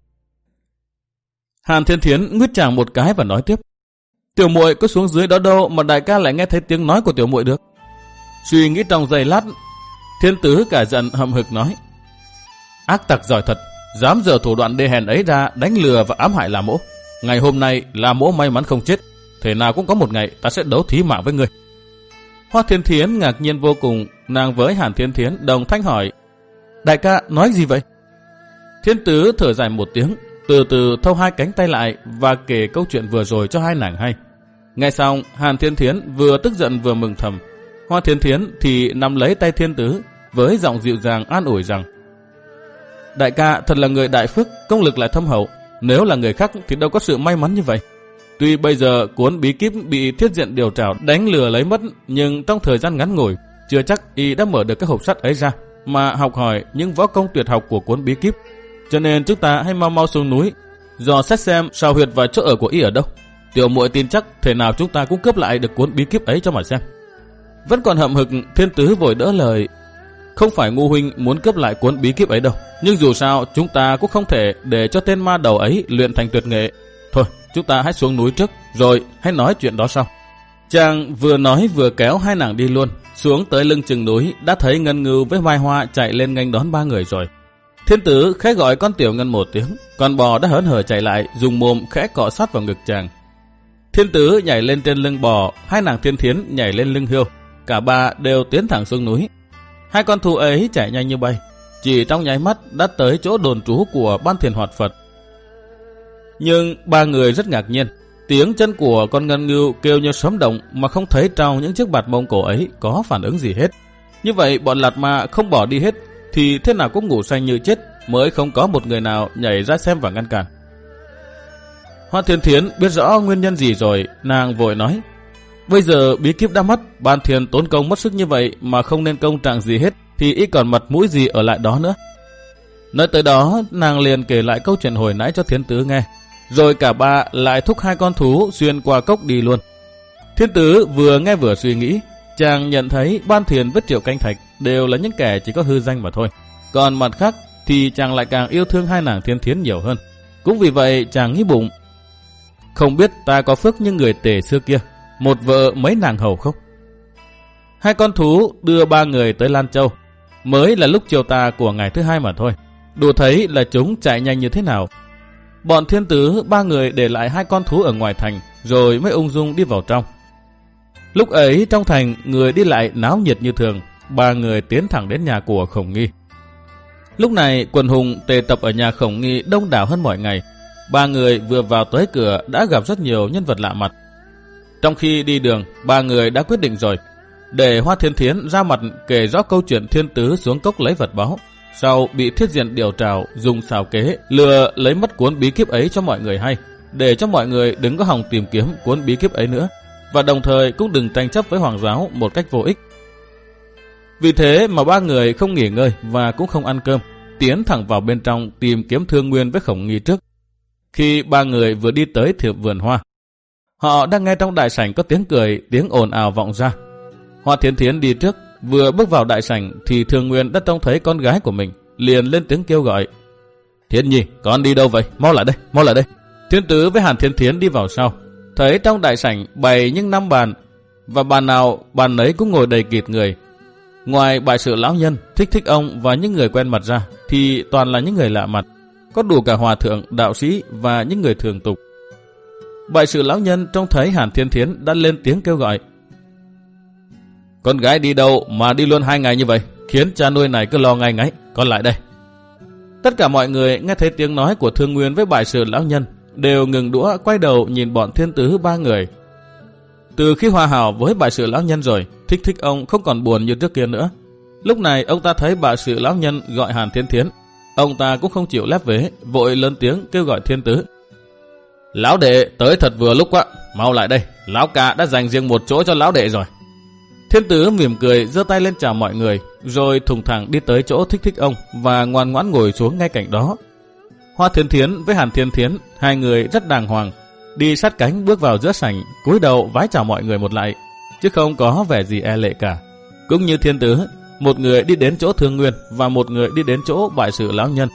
Hàn Thiên Thiến nguyết chàng một cái và nói tiếp: tiểu muội có xuống dưới đó đâu mà đại ca lại nghe thấy tiếng nói của tiểu muội được? Suy nghĩ trong giây lát, Thiên Tứ cả giận hậm hực nói: ác tặc giỏi thật, dám dở thủ đoạn đê hèn ấy ra đánh lừa và ám hại La Mỗ. Ngày hôm nay La Mỗ may mắn không chết, thế nào cũng có một ngày ta sẽ đấu thí mạng với ngươi. Hoa Thiên Thiến ngạc nhiên vô cùng, nàng với Hàn Thiên Thiến đồng thanh hỏi: đại ca nói gì vậy? Thiên Tứ thở dài một tiếng, từ từ thâu hai cánh tay lại và kể câu chuyện vừa rồi cho hai nàng hay. Nghe xong, Hàn Thiên Thiến vừa tức giận vừa mừng thầm. Hoa Thiên Thiến thì nắm lấy tay Thiên Tứ với giọng dịu dàng an ủi rằng: đại ca thật là người đại phước, công lực lại thâm hậu. Nếu là người khác thì đâu có sự may mắn như vậy. Tuy bây giờ cuốn bí kíp bị Thiết Diện điều trảo đánh lừa lấy mất, nhưng trong thời gian ngắn ngủi, chưa chắc y đã mở được cái hộp sắt ấy ra mà học hỏi những võ công tuyệt học của cuốn bí kíp. Cho nên chúng ta hãy mau mau xuống núi, dò xét xem sao huyệt và chỗ ở của y ở đâu. Tiểu muội tin chắc thể nào chúng ta cũng cướp lại được cuốn bí kíp ấy cho mà xem. Vẫn còn hậm hực, Thiên Tứ vội đỡ lời: không phải ngu huynh muốn cướp lại cuốn bí kíp ấy đâu, nhưng dù sao chúng ta cũng không thể để cho tên ma đầu ấy luyện thành tuyệt nghệ. Thôi, chúng ta hãy xuống núi trước, rồi hãy nói chuyện đó sau. Chàng vừa nói vừa kéo hai nàng đi luôn. Xuống tới lưng chừng núi, đã thấy Ngân Ngưu với Mai Hoa chạy lên nghênh đón ba người rồi. Thiên Tứ khẽ gọi con Tiểu Ngân một tiếng, con bò đã hớn hở chạy lại, dùng mồm khẽ cọ sát vào ngực chàng. Thiên Tứ nhảy lên trên lưng bò, hai nàng Thiên Thiến nhảy lên lưng hươu, cả ba đều tiến thẳng xuống núi. Hai con thú ấy chạy nhanh như bay, chỉ trong nháy mắt đã tới chỗ đồn trú của Ban Thiền Hoạt Phật. Nhưng ba người rất ngạc nhiên, tiếng chân của con Ngân Ngưu kêu như sấm động mà không thấy trong những chiếc bạt mông cổ ấy có phản ứng gì hết. Như vậy bọn Lạt Ma không bỏ đi hết thì thế nào cũng ngủ say như chết, mới không có một người nào nhảy ra xem và ngăn cản. Hoa Thiên Thiến biết rõ nguyên nhân gì rồi, nàng vội nói: bây giờ bí kíp đã mất, Ban Thiền tốn công mất sức như vậy mà không nên công trạng gì hết, thì y còn mặt mũi gì ở lại đó nữa. Nói tới đó, nàng liền kể lại câu chuyện hồi nãy cho Thiên Tứ nghe, rồi cả ba lại thúc hai con thú xuyên qua cốc đi luôn. Thiên Tứ vừa nghe vừa suy nghĩ, chàng nhận thấy Ban Thiền với Triệu Canh Thạch đều là những kẻ chỉ có hư danh mà thôi, còn mặt khác thì chàng lại càng yêu thương hai nàng Thiên Thiến nhiều hơn. Cũng vì vậy chàng nghĩ bụng: không biết ta có phước như người Tề xưa kia, một vợ mấy nàng hầu không? Hai con thú đưa ba người tới Lan Châu, mới là lúc chiều tà của ngày thứ hai mà thôi, đủ thấy là chúng chạy nhanh như thế nào. Bọn Thiên Tứ ba người để lại hai con thú ở ngoài thành, rồi mới ung dung đi vào trong. Lúc ấy trong thành người đi lại náo nhiệt như thường, ba người tiến thẳng đến nhà của Khổng Nghi. Lúc này quần hùng tề tập ở nhà Khổng Nghi đông đảo hơn mọi ngày. ba người vừa vào tới cửa đã gặp rất nhiều nhân vật lạ mặt. Trong khi đi đường, ba người đã quyết định rồi, để Hoa Thiên Thiến ra mặt kể rõ câu chuyện thiên tứ xuống cốc lấy vật báu, sau bị Thiết Diện điều trào dùng xào kế lừa lấy mất cuốn bí kíp ấy cho mọi người hay, để cho mọi người đừng có hòng tìm kiếm cuốn bí kíp ấy nữa, và đồng thời cũng đừng tranh chấp với hoàng giáo một cách vô ích. Vì thế mà ba người không nghỉ ngơi và cũng không ăn cơm, tiến thẳng vào bên trong tìm kiếm Thương Nguyên với Khổng Nghi trước. Khi ba người vừa đi tới thiệp vườn hoa, họ đang nghe trong đại sảnh có tiếng cười, tiếng ồn ào vọng ra. Hoa Thiên Thiến đi trước, vừa bước vào đại sảnh thì Thương Nguyên đã trông thấy con gái của mình, liền lên tiếng kêu gọi. Thiên Nhi, con đi đâu vậy? Mau lại đây, mau lại đây. Thiên Tứ với Hàn Thiên Thiến đi vào sau, thấy trong đại sảnh bày những năm bàn, và bàn nào bàn nấy cũng ngồi đầy kịt người. Ngoài Bại Sự lão nhân, Thích Thích ông và những người quen mặt ra, thì toàn là những người lạ mặt, có đủ cả hòa thượng, đạo sĩ và những người thường tục. Bại Sự lão nhân trông thấy Hàn Thiên Thiến đã lên tiếng kêu gọi. Con gái đi đâu mà đi luôn hai ngày như vậy, khiến cha nuôi này cứ lo ngay ngáy, con lại đây. Tất cả mọi người nghe thấy tiếng nói của Thương Nguyên với Bại Sự lão nhân đều ngừng đũa, quay đầu nhìn bọn Thiên Tứ ba người. Từ khi hòa hảo với Bại Sự lão nhân rồi, Thích Thích ông không còn buồn như trước kia nữa. Lúc này ông ta thấy Bại Sự lão nhân gọi Hàn Thiên Thiến, ông ta cũng không chịu lép vế, vội lớn tiếng kêu gọi Thiên Tứ. Lão đệ tới thật vừa lúc quá, mau lại đây, lão ca đã dành riêng một chỗ cho lão đệ rồi. Thiên Tứ mỉm cười giơ tay lên chào mọi người, rồi thùng thẳng đi tới chỗ Thích Thích ông và ngoan ngoãn ngồi xuống ngay cạnh đó. Hoa Thiên Thiến với Hàn Thiên Thiến, hai người rất đàng hoàng, đi sát cánh bước vào giữa sảnh, cúi đầu vái chào mọi người một lại, chứ không có vẻ gì e lệ cả. Cũng như Thiên Tứ, một người đi đến chỗ Thương Nguyên và một người đi đến chỗ Bại Sự lão nhân.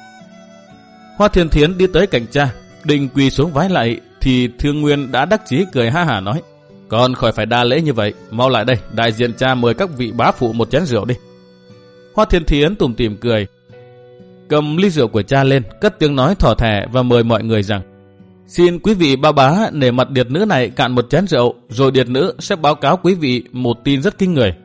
Hoa Thiên Thiến đi tới cạnh cha, định quỳ xuống vái lại, thì Thương Nguyên đã đắc chí cười ha hả nói. Con khỏi phải đa lễ như vậy, mau lại đây, đại diện cha mời các vị bá phụ một chén rượu đi. Hoa Thiên Thiến tủm tỉm cười, cầm ly rượu của cha lên, cất tiếng nói thỏ thẻ và mời mọi người rằng: Xin quý vị ba bá nể mặt điệt nữ này cạn một chén rượu, rồi điệt nữ sẽ báo cáo quý vị một tin rất kinh người.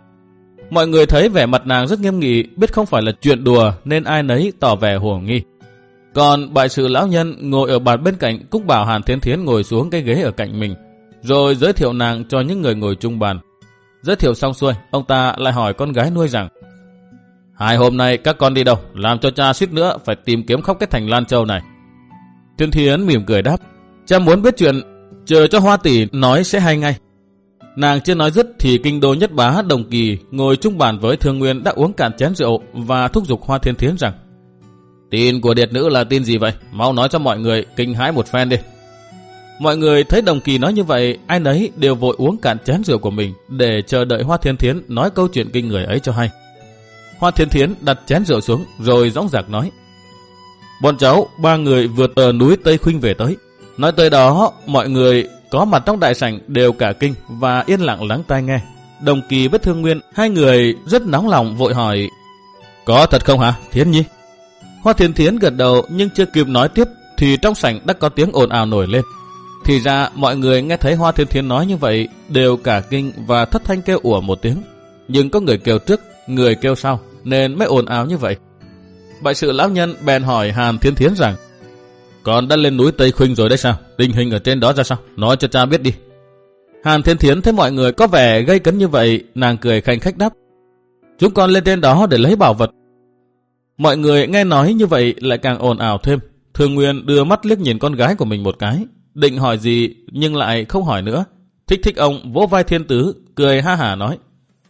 Mọi người thấy vẻ mặt nàng rất nghiêm nghị, biết không phải là chuyện đùa nên ai nấy tỏ vẻ hồ nghi. Còn Bại Sự lão nhân ngồi ở bàn bên cạnh cũng bảo Hàn Thiên Thiến ngồi xuống cái ghế ở cạnh mình, rồi giới thiệu nàng cho những người ngồi chung bàn. Giới thiệu xong xuôi, ông ta lại hỏi con gái nuôi rằng: Hai hôm nay các con đi đâu, làm cho cha suýt nữa phải tìm kiếm khắp cái thành Lan Châu này. Thiên Thiến mỉm cười đáp: Cha muốn biết chuyện, chờ cho Hoa tỷ nói sẽ hay ngay. Nàng chưa nói dứt thì kinh đô nhất bá Đồng Kỳ ngồi chung bàn với Thương Nguyên đã uống cạn chén rượu và thúc giục Hoa Thiên Thiến rằng: Tin của điệt nữ là tin gì vậy? Mau nói cho mọi người kinh hãi một phen đi. Mọi người thấy Đồng Kỳ nói như vậy, ai nấy đều vội uống cạn chén rượu của mình để chờ đợi Hoa Thiên Thiến nói câu chuyện kinh người ấy cho hay. Hoa Thiên Thiến đặt chén rượu xuống rồi dõng dạc nói: Bọn cháu ba người vượt từ núi Tây Khuynh về tới. Nói tới đó, mọi người có mặt trong đại sảnh đều cả kinh và yên lặng lắng tai nghe. Đồng Kỳ với Thương Nguyên, hai người rất nóng lòng vội hỏi: Có thật không hả Thiến Nhi? Hoa Thiên Thiến gật đầu, nhưng chưa kịp nói tiếp thì trong sảnh đã có tiếng ồn ào nổi lên. Thì ra mọi người nghe thấy Hoa Thiên Thiến nói như vậy đều cả kinh và thất thanh kêu ủa một tiếng. Nhưng có người kêu trước, người kêu sau nên mới ồn ào như vậy. Bại Sự lão nhân bèn hỏi Hàn Thiên Thiến rằng: Con đã lên núi Tây Khuynh rồi đấy sao? Tình hình ở trên đó ra sao? Nói cho cha biết đi. Hàn Thiên Thiến thấy mọi người có vẻ gây cấn như vậy, nàng cười khanh khách đáp: Chúng con lên trên đó để lấy bảo vật. Mọi người nghe nói như vậy lại càng ồn ào thêm. Thương Nguyên đưa mắt liếc nhìn con gái của mình một cái, định hỏi gì nhưng lại không hỏi nữa. Thích Thích ông vỗ vai Thiên Tứ, cười ha hả nói: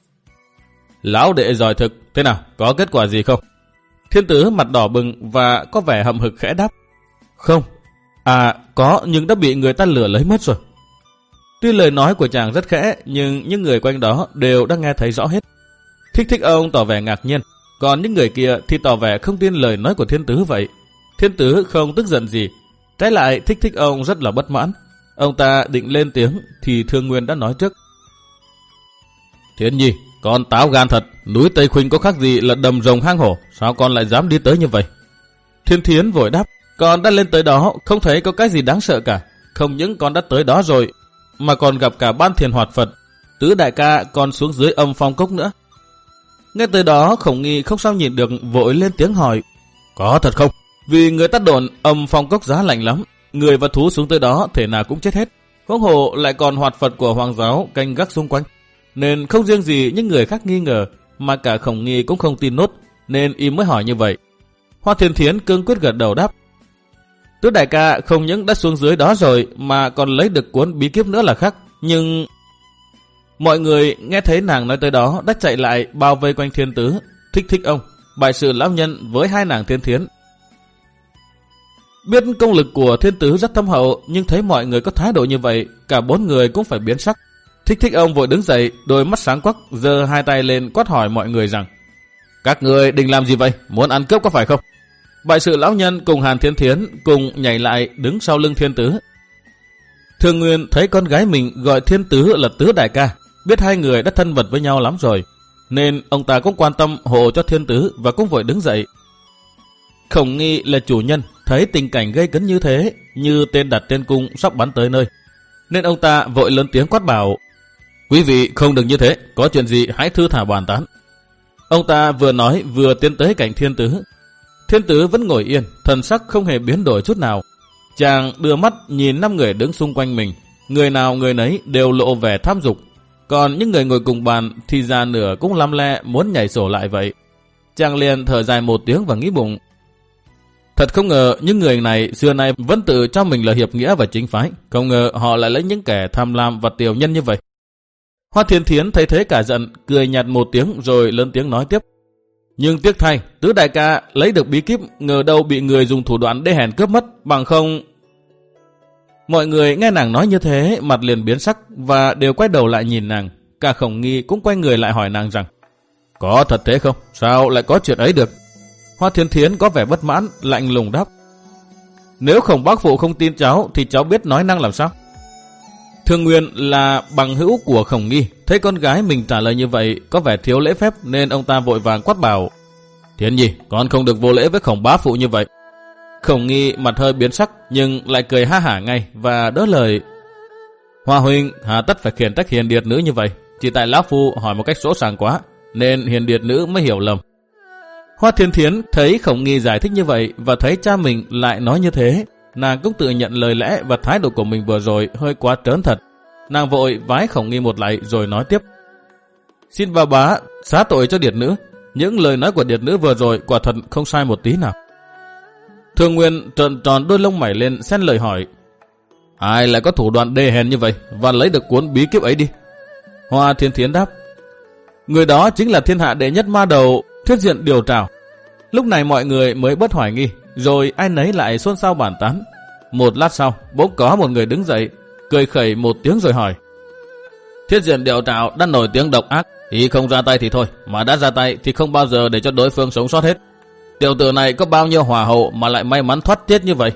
Lão đệ giỏi thực, thế nào, có kết quả gì không? Thiên Tứ mặt đỏ bừng và có vẻ hậm hực khẽ đáp: Không, à có, nhưng đã bị người ta lừa lấy mất rồi. Tuy lời nói của chàng rất khẽ, nhưng những người quanh đó đều đã nghe thấy rõ hết. Thích Thích ông tỏ vẻ ngạc nhiên, còn những người kia thì tỏ vẻ không tin lời nói của Thiên Tứ vậy. Thiên Tứ không tức giận gì, trái lại Thích Thích ông rất là bất mãn. Ông ta định lên tiếng thì Thương Nguyên đã nói trước: Thiến Nhi, con táo gan thật, núi Tây Khuynh có khác gì là đầm rồng hang hổ, sao con lại dám đi tới như vậy? Thiên Thiến vội đáp: Con đã lên tới đó, không thấy có cái gì đáng sợ cả. Không những con đã tới đó rồi, mà còn gặp cả Ban Thiền Hoạt Phật, Tứ đại ca còn xuống dưới Âm Phong Cốc nữa. Nghe tới đó, Khổng Nghi không sao nhìn được, vội lên tiếng hỏi: Có thật không? Vì người ta đồn âm phong cốc giá lạnh lắm, người và thú xuống tới đó thể nào cũng chết hết. Huống hồ lại còn hoạt Phật của hoàng giáo canh gác xung quanh, nên không riêng gì những người khác nghi ngờ, mà cả Khổng Nghi cũng không tin nốt, nên y mới hỏi như vậy. Hoa Thiên Thiến cương quyết gật đầu đáp: Tứ đại ca không những đã xuống dưới đó rồi mà còn lấy được cuốn bí kíp nữa là khác. Nhưng mọi người nghe thấy nàng nói tới đó đã chạy lại bao vây quanh Thiên Tứ, Thích Thích ông, bại sự lão nhân với hai nàng Thiên Thiến. Biết công lực của Thiên Tứ rất thâm hậu, nhưng thấy mọi người có thái độ như vậy, cả bốn người cũng phải biến sắc. Thích Thích ông vội đứng dậy, đôi mắt sáng quắc, giơ hai tay lên quát hỏi mọi người rằng: Các người định làm gì vậy? Muốn ăn cướp có phải không? Bại sự lão nhân cùng Hàn Thiên Thiến cùng nhảy lại đứng sau lưng Thiên Tứ. Thường Nguyên thấy con gái mình gọi Thiên Tứ là Tứ đại ca, biết hai người đã thân mật với nhau lắm rồi, nên ông ta cũng quan tâm hộ cho Thiên Tứ và cũng vội đứng dậy. Khổng Nghi là chủ nhân, thấy tình cảnh gây cấn như thế, như tên đặt trên cung sắp bắn tới nơi, nên ông ta vội lớn tiếng quát bảo: Quý vị không đừng như thế, có chuyện gì hãy thư thả bàn tán. Ông ta vừa nói vừa tiến tới cạnh Thiên Tứ. Thiên Tứ vẫn ngồi yên, thần sắc không hề biến đổi chút nào. Chàng đưa mắt nhìn năm người đứng xung quanh mình, người nào người nấy đều lộ vẻ tham dục, còn những người ngồi cùng bàn thì già nửa cũng lăm le muốn nhảy sổ lại vậy. Chàng liền thở dài một tiếng và nghĩ bụng: Thật không ngờ những người này xưa nay vẫn tự cho mình là hiệp nghĩa và chính phái, không ngờ họ lại lấy những kẻ tham lam và tiểu nhân như vậy. Hoa Thiên Thiến thấy thế cả giận, cười nhạt một tiếng rồi lớn tiếng nói tiếp: Nhưng tiếc thay, Tứ đại ca lấy được bí kíp, ngờ đâu bị người dùng thủ đoạn đê hèn cướp mất, bằng không... Mọi người nghe nàng nói như thế, mặt liền biến sắc và đều quay đầu lại nhìn nàng. Cả Khổng Nghi cũng quay người lại hỏi nàng rằng: Có thật thế không? Sao lại có chuyện ấy được? Hoa Thiên Thiến có vẻ bất mãn, lạnh lùng đáp: Nếu Khổng bác phụ không tin cháu thì cháu biết nói năng làm sao? Thường Nguyên là bằng hữu của Khổng Nghi, thấy con gái mình trả lời như vậy có vẻ thiếu lễ phép nên ông ta vội vàng quát bảo: Thiến Nhi, con không được vô lễ với Khổng bá phụ như vậy. Khổng Nghi mặt hơi biến sắc nhưng lại cười ha hả ngay và đỡ lời: Hoa huynh hà tất phải khiển trách Hiền Điệt nữ như vậy, chỉ tại lão phu hỏi một cách sỗ sàng quá nên Hiền Điệt nữ mới hiểu lầm. Hoa Thiên Thiến thấy Khổng Nghi giải thích như vậy và thấy cha mình lại nói như thế, nàng cũng tự nhận lời lẽ và thái độ của mình vừa rồi hơi quá trớn thật. Nàng vội vái Khổng Nghi một lạy rồi nói tiếp: Xin bà bá xá tội cho Điệt nữ, những lời nói của Điệt nữ vừa rồi quả thật không sai một tí nào. Thường Nguyên trợn tròn đôi lông mày lên xen lời hỏi: Ai lại có thủ đoạn đê hèn như vậy và lấy được cuốn bí kíp ấy đi? Hoa Thiên Thiến đáp: Người đó chính là thiên hạ đệ nhất ma đầu Thiết Diện Điều Trảo. Lúc này mọi người mới bớt hoài nghi, rồi ai nấy lại xôn xao bàn tán. Một lát sau, bỗng có một người đứng dậy, cười khẩy một tiếng rồi hỏi: Thiết Diện Điều Trảo đã nổi tiếng độc ác, ý không ra tay thì thôi, mà đã ra tay thì không bao giờ để cho đối phương sống sót hết. Tiểu tử này có bao nhiêu hỏa hậu mà lại may mắn thoát chết như vậy?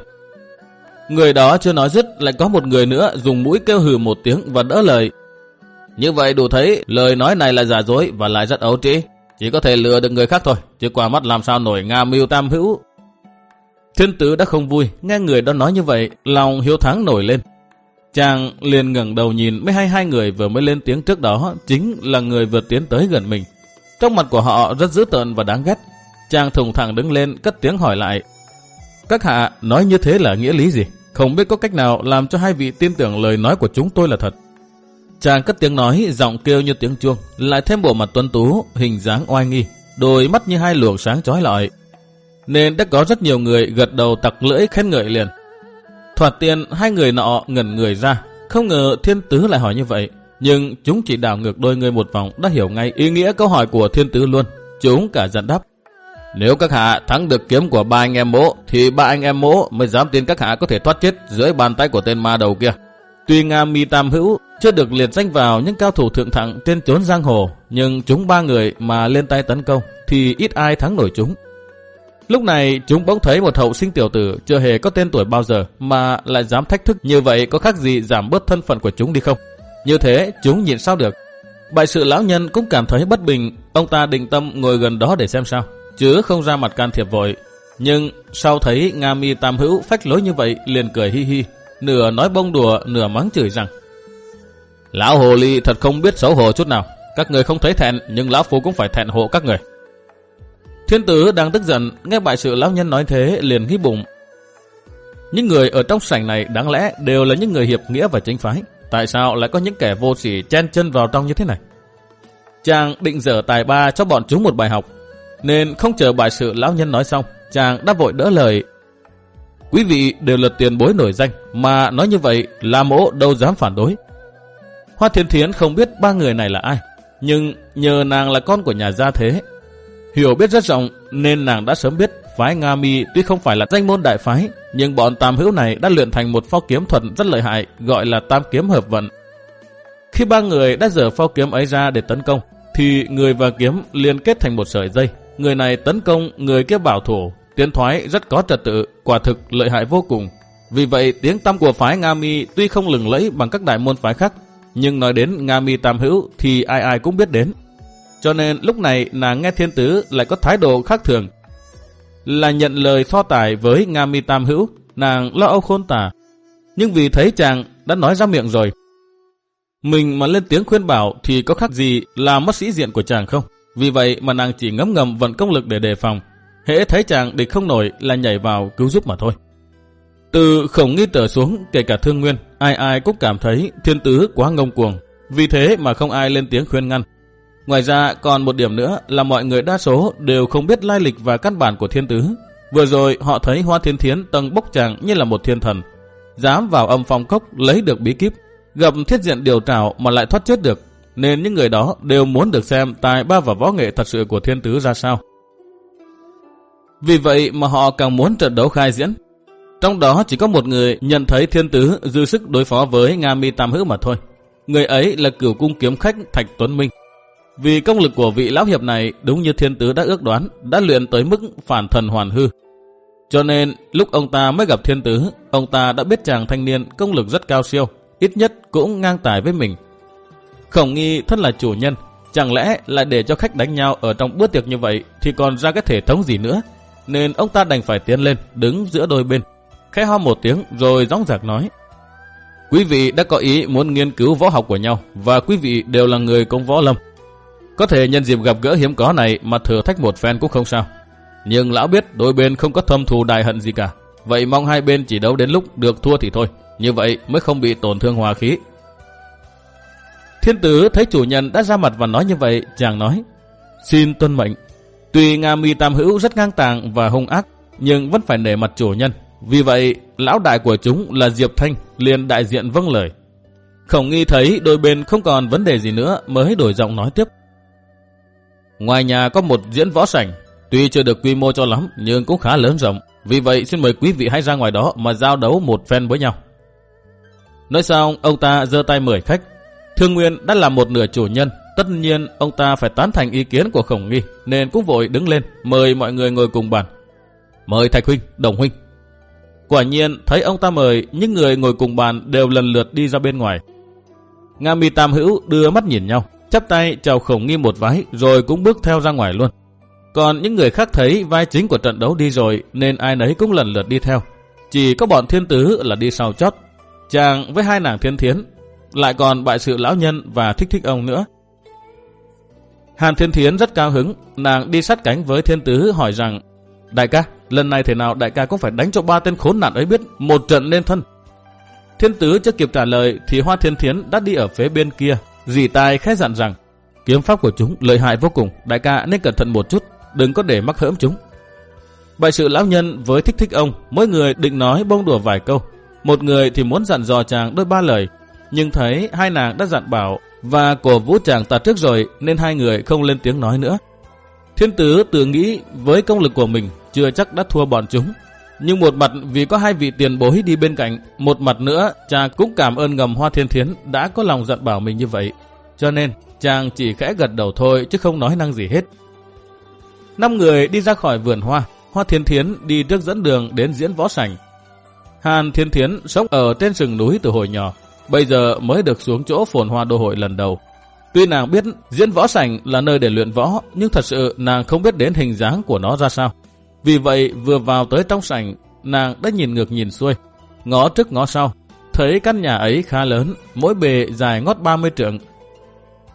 Người đó chưa nói dứt, lại có một người nữa dùng mũi kêu hừ một tiếng và đỡ lời: Như vậy đủ thấy lời nói này là giả dối và lại rất ấu trĩ, chỉ có thể lừa được người khác thôi, chứ qua mắt làm sao nổi Nga mưu tam hữu. Thiên Tứ đã không vui, nghe người đó nói như vậy, lòng hiếu thắng nổi lên. Chàng liền ngẩng đầu nhìn mới hay hai người vừa mới lên tiếng trước đó chính là người vừa tiến tới gần mình. Trong mặt của họ rất dữ tợn và đáng ghét. Chàng thùng thẳng đứng lên cất tiếng hỏi lại: Các hạ nói như thế là nghĩa lý gì? Không biết có cách nào làm cho hai vị tin tưởng lời nói của chúng tôi là thật. Chàng cất tiếng nói, giọng kêu như tiếng chuông, lại thêm bộ mặt tuấn tú, hình dáng oai nghi, đôi mắt như hai luồng sáng chói lọi, nên đã có rất nhiều người gật đầu tặc lưỡi khen ngợi liền. Thoạt tiên hai người nọ ngẩn người ra, không ngờ Thiên Tứ lại hỏi như vậy, nhưng chúng chỉ đảo ngược đôi người một vòng đã hiểu ngay ý nghĩa câu hỏi của Thiên Tứ luôn. Chúng cả giận đáp: Nếu các hạ thắng được kiếm của ba anh em mỗ, thì ba anh em mỗ mới dám tin các hạ có thể thoát chết dưới bàn tay của tên ma đầu kia. Tuy Nga Mi Tam Hữu chưa được liệt danh vào những cao thủ thượng thặng trên chốn giang hồ, nhưng chúng ba người mà lên tay tấn công thì ít ai thắng nổi chúng. Lúc này chúng bỗng thấy một hậu sinh tiểu tử chưa hề có tên tuổi bao giờ mà lại dám thách thức như vậy, có khác gì giảm bớt thân phận của chúng đi không? Như thế chúng nhịn sao được. Bại sự lão nhân cũng cảm thấy bất bình, ông ta định tâm ngồi gần đó để xem sao, chứ không ra mặt can thiệp vội. Nhưng sau thấy Nga Mi Tam Hữu phách lối như vậy liền cười hi hi, nửa nói bông đùa nửa mắng chửi rằng: Lão hồ ly thật không biết xấu hổ chút nào, các người không thấy thẹn nhưng lão phu cũng phải thẹn hộ các người. Thiên tử đang tức giận, nghe bại sự lão nhân nói thế liền nghĩ bụng. Những người ở trong sảnh này đáng lẽ đều là những người hiệp nghĩa và chính phái. Tại sao lại có những kẻ vô sỉ chen chân vào trong như thế này? Chàng định dở tài ba cho bọn chúng một bài học, nên không chờ bại sự lão nhân nói xong, chàng đã vội đỡ lời. Quý vị đều là tiền bối nổi danh, mà nói như vậy là mỗ đâu dám phản đối. Hoa Thiên Thiến không biết ba người này là ai, nhưng nhờ nàng là con của nhà gia thế, hiểu biết rất rộng, nên nàng đã sớm biết phái Nga Mi tuy không phải là danh môn đại phái, nhưng bọn tam hữu này đã luyện thành một phao kiếm thuật rất lợi hại, gọi là tam kiếm hợp vận. Khi ba người đã dở phao kiếm ấy ra để tấn công, thì người và kiếm liên kết thành một sợi dây. Người này tấn công, người kia bảo thủ, tiến thoái rất có trật tự, quả thực lợi hại vô cùng. Vì vậy tiếng tăm của phái Nga Mi tuy không lừng lẫy bằng các đại môn phái khác, nhưng nói đến Nga Mi tam hữu thì ai ai cũng biết đến. Cho nên lúc này nàng nghe thiên tử lại có thái độ khác thường, là nhận lời so tài với Nga Mi tam hữu, nàng lo âu khôn tả. Nhưng vì thấy chàng đã nói ra miệng rồi, mình mà lên tiếng khuyên bảo thì có khác gì làm mất sĩ diện của chàng không? Vì vậy mà nàng chỉ ngấm ngầm vận công lực để đề phòng, hễ thấy chàng địch không nổi là nhảy vào cứu giúp mà thôi. Từ Khổng Nghi trở xuống, kể cả Thương Nguyên, ai ai cũng cảm thấy thiên tử quá ngông cuồng, vì thế mà không ai lên tiếng khuyên ngăn. Ngoài ra còn một điểm nữa là mọi người đa số đều không biết lai lịch và căn bản của thiên tử. Vừa rồi họ thấy Hoa Thiên Thiến tầng bốc chàng như là một thiên thần, dám vào âm phong cốc lấy được bí kíp, gặp thiết diện điều trảo mà lại thoát chết được, nên những người đó đều muốn được xem tài ba và võ nghệ thật sự của thiên tử ra sao. Vì vậy mà họ càng muốn trận đấu khai diễn. Trong đó chỉ có một người nhận thấy thiên tử dư sức đối phó với Nga Mi tam hữu mà thôi. Người ấy là Cửu Cung kiếm khách Thạch Tuấn Minh. Vì công lực của vị lão hiệp này đúng như thiên tử đã ước đoán, đã luyện tới mức phản thần hoàn hư. Cho nên lúc ông ta mới gặp thiên tử, ông ta đã biết chàng thanh niên công lực rất cao siêu, ít nhất cũng ngang tài với mình. Khổng Nghi thân là chủ nhân, chẳng lẽ lại để cho khách đánh nhau ở trong bữa tiệc như vậy thì còn ra cái thể thống gì nữa, nên ông ta đành phải tiến lên đứng giữa đôi bên, khẽ ho một tiếng rồi dõng dạc nói: Quý vị đã có ý muốn nghiên cứu võ học của nhau, và quý vị đều là người công võ lâm, có thể nhân dịp gặp gỡ hiếm có này mà thử thách một phen cũng không sao. Nhưng lão biết đôi bên không có thâm thù đại hận gì cả, vậy mong hai bên chỉ đấu đến lúc được thua thì thôi, như vậy mới không bị tổn thương hòa khí. Thiên tử thấy chủ nhân đã ra mặt và nói như vậy, chàng nói: Xin tuân mệnh. Tuy Nga Mi tam hữu rất ngang tàng và hung ác, nhưng vẫn phải nể mặt chủ nhân. Vì vậy lão đại của chúng là Diệp Thanh liền đại diện vâng lời. Khổng Nghi thấy đôi bên không còn vấn đề gì nữa mới đổi giọng nói tiếp: Ngoài nhà có một diễn võ sảnh, tuy chưa được quy mô cho lắm nhưng cũng khá lớn rộng, vì vậy xin mời quý vị hãy ra ngoài đó mà giao đấu một phen với nhau. Nói xong ông ta giơ tay mời khách. Thương Nguyên đã là một nửa chủ nhân, tất nhiên ông ta phải tán thành ý kiến của Khổng Nghi, nên cũng vội đứng lên mời mọi người ngồi cùng bàn. Mời Thạch huynh, Đồng huynh. Quả nhiên thấy ông ta mời, những người ngồi cùng bàn đều lần lượt đi ra bên ngoài. Nga Mi tam hữu đưa mắt nhìn nhau, chắp tay chào Khổng Nghi một vái rồi cũng bước theo ra ngoài luôn. Còn những người khác thấy vai chính của trận đấu đi rồi nên ai nấy cũng lần lượt đi theo. Chỉ có bọn thiên tứ là đi sau chót, chàng với hai nàng Thiên Thiến, lại còn bại sự lão nhân và Thích Thích ông nữa. Hàn Thiên Thiến rất cao hứng, nàng đi sát cánh với thiên tứ hỏi rằng: Đại ca, lần này thế nào đại ca cũng phải đánh cho ba tên khốn nạn ấy biết một trận lên thân. Thiên tứ chưa kịp trả lời thì Hoa Thiên Thiến đã đi ở phía bên kia, rỉ tai khẽ dặn rằng: Kiếm pháp của chúng lợi hại vô cùng, đại ca nên cẩn thận một chút, đừng có để mắc hỡm chúng. Bại sự lão nhân với Thích Thích ông, mỗi người định nói bông đùa vài câu. Một người thì muốn dặn dò chàng đôi ba lời, nhưng thấy hai nàng đã dặn bảo và cổ vũ chàng ta trước rồi nên hai người không lên tiếng nói nữa. Thiên tứ tự nghĩ với công lực của mình chưa chắc đã thua bọn chúng, nhưng một mặt vì có hai vị tiền bối đi bên cạnh, một mặt nữa chàng cũng cảm ơn ngầm Hoa Thiên Thiến đã có lòng dặn bảo mình như vậy, cho nên chàng chỉ khẽ gật đầu thôi chứ không nói năng gì hết. Năm người đi ra khỏi vườn hoa, Hoa Thiên Thiến đi trước dẫn đường đến diễn võ sảnh. Hàn Thiên Thiến sống ở trên sừng núi từ hồi nhỏ, bây giờ mới được xuống chỗ phồn hoa đô hội lần đầu. Tuy nàng biết diễn võ sảnh là nơi để luyện võ, nhưng thật sự nàng không biết đến hình dáng của nó ra sao. Vì vậy vừa vào tới trong sảnh, nàng đã nhìn ngược nhìn xuôi, ngó trước ngó sau, thấy căn nhà ấy khá lớn, mỗi bề dài ngót ba mươi trượng.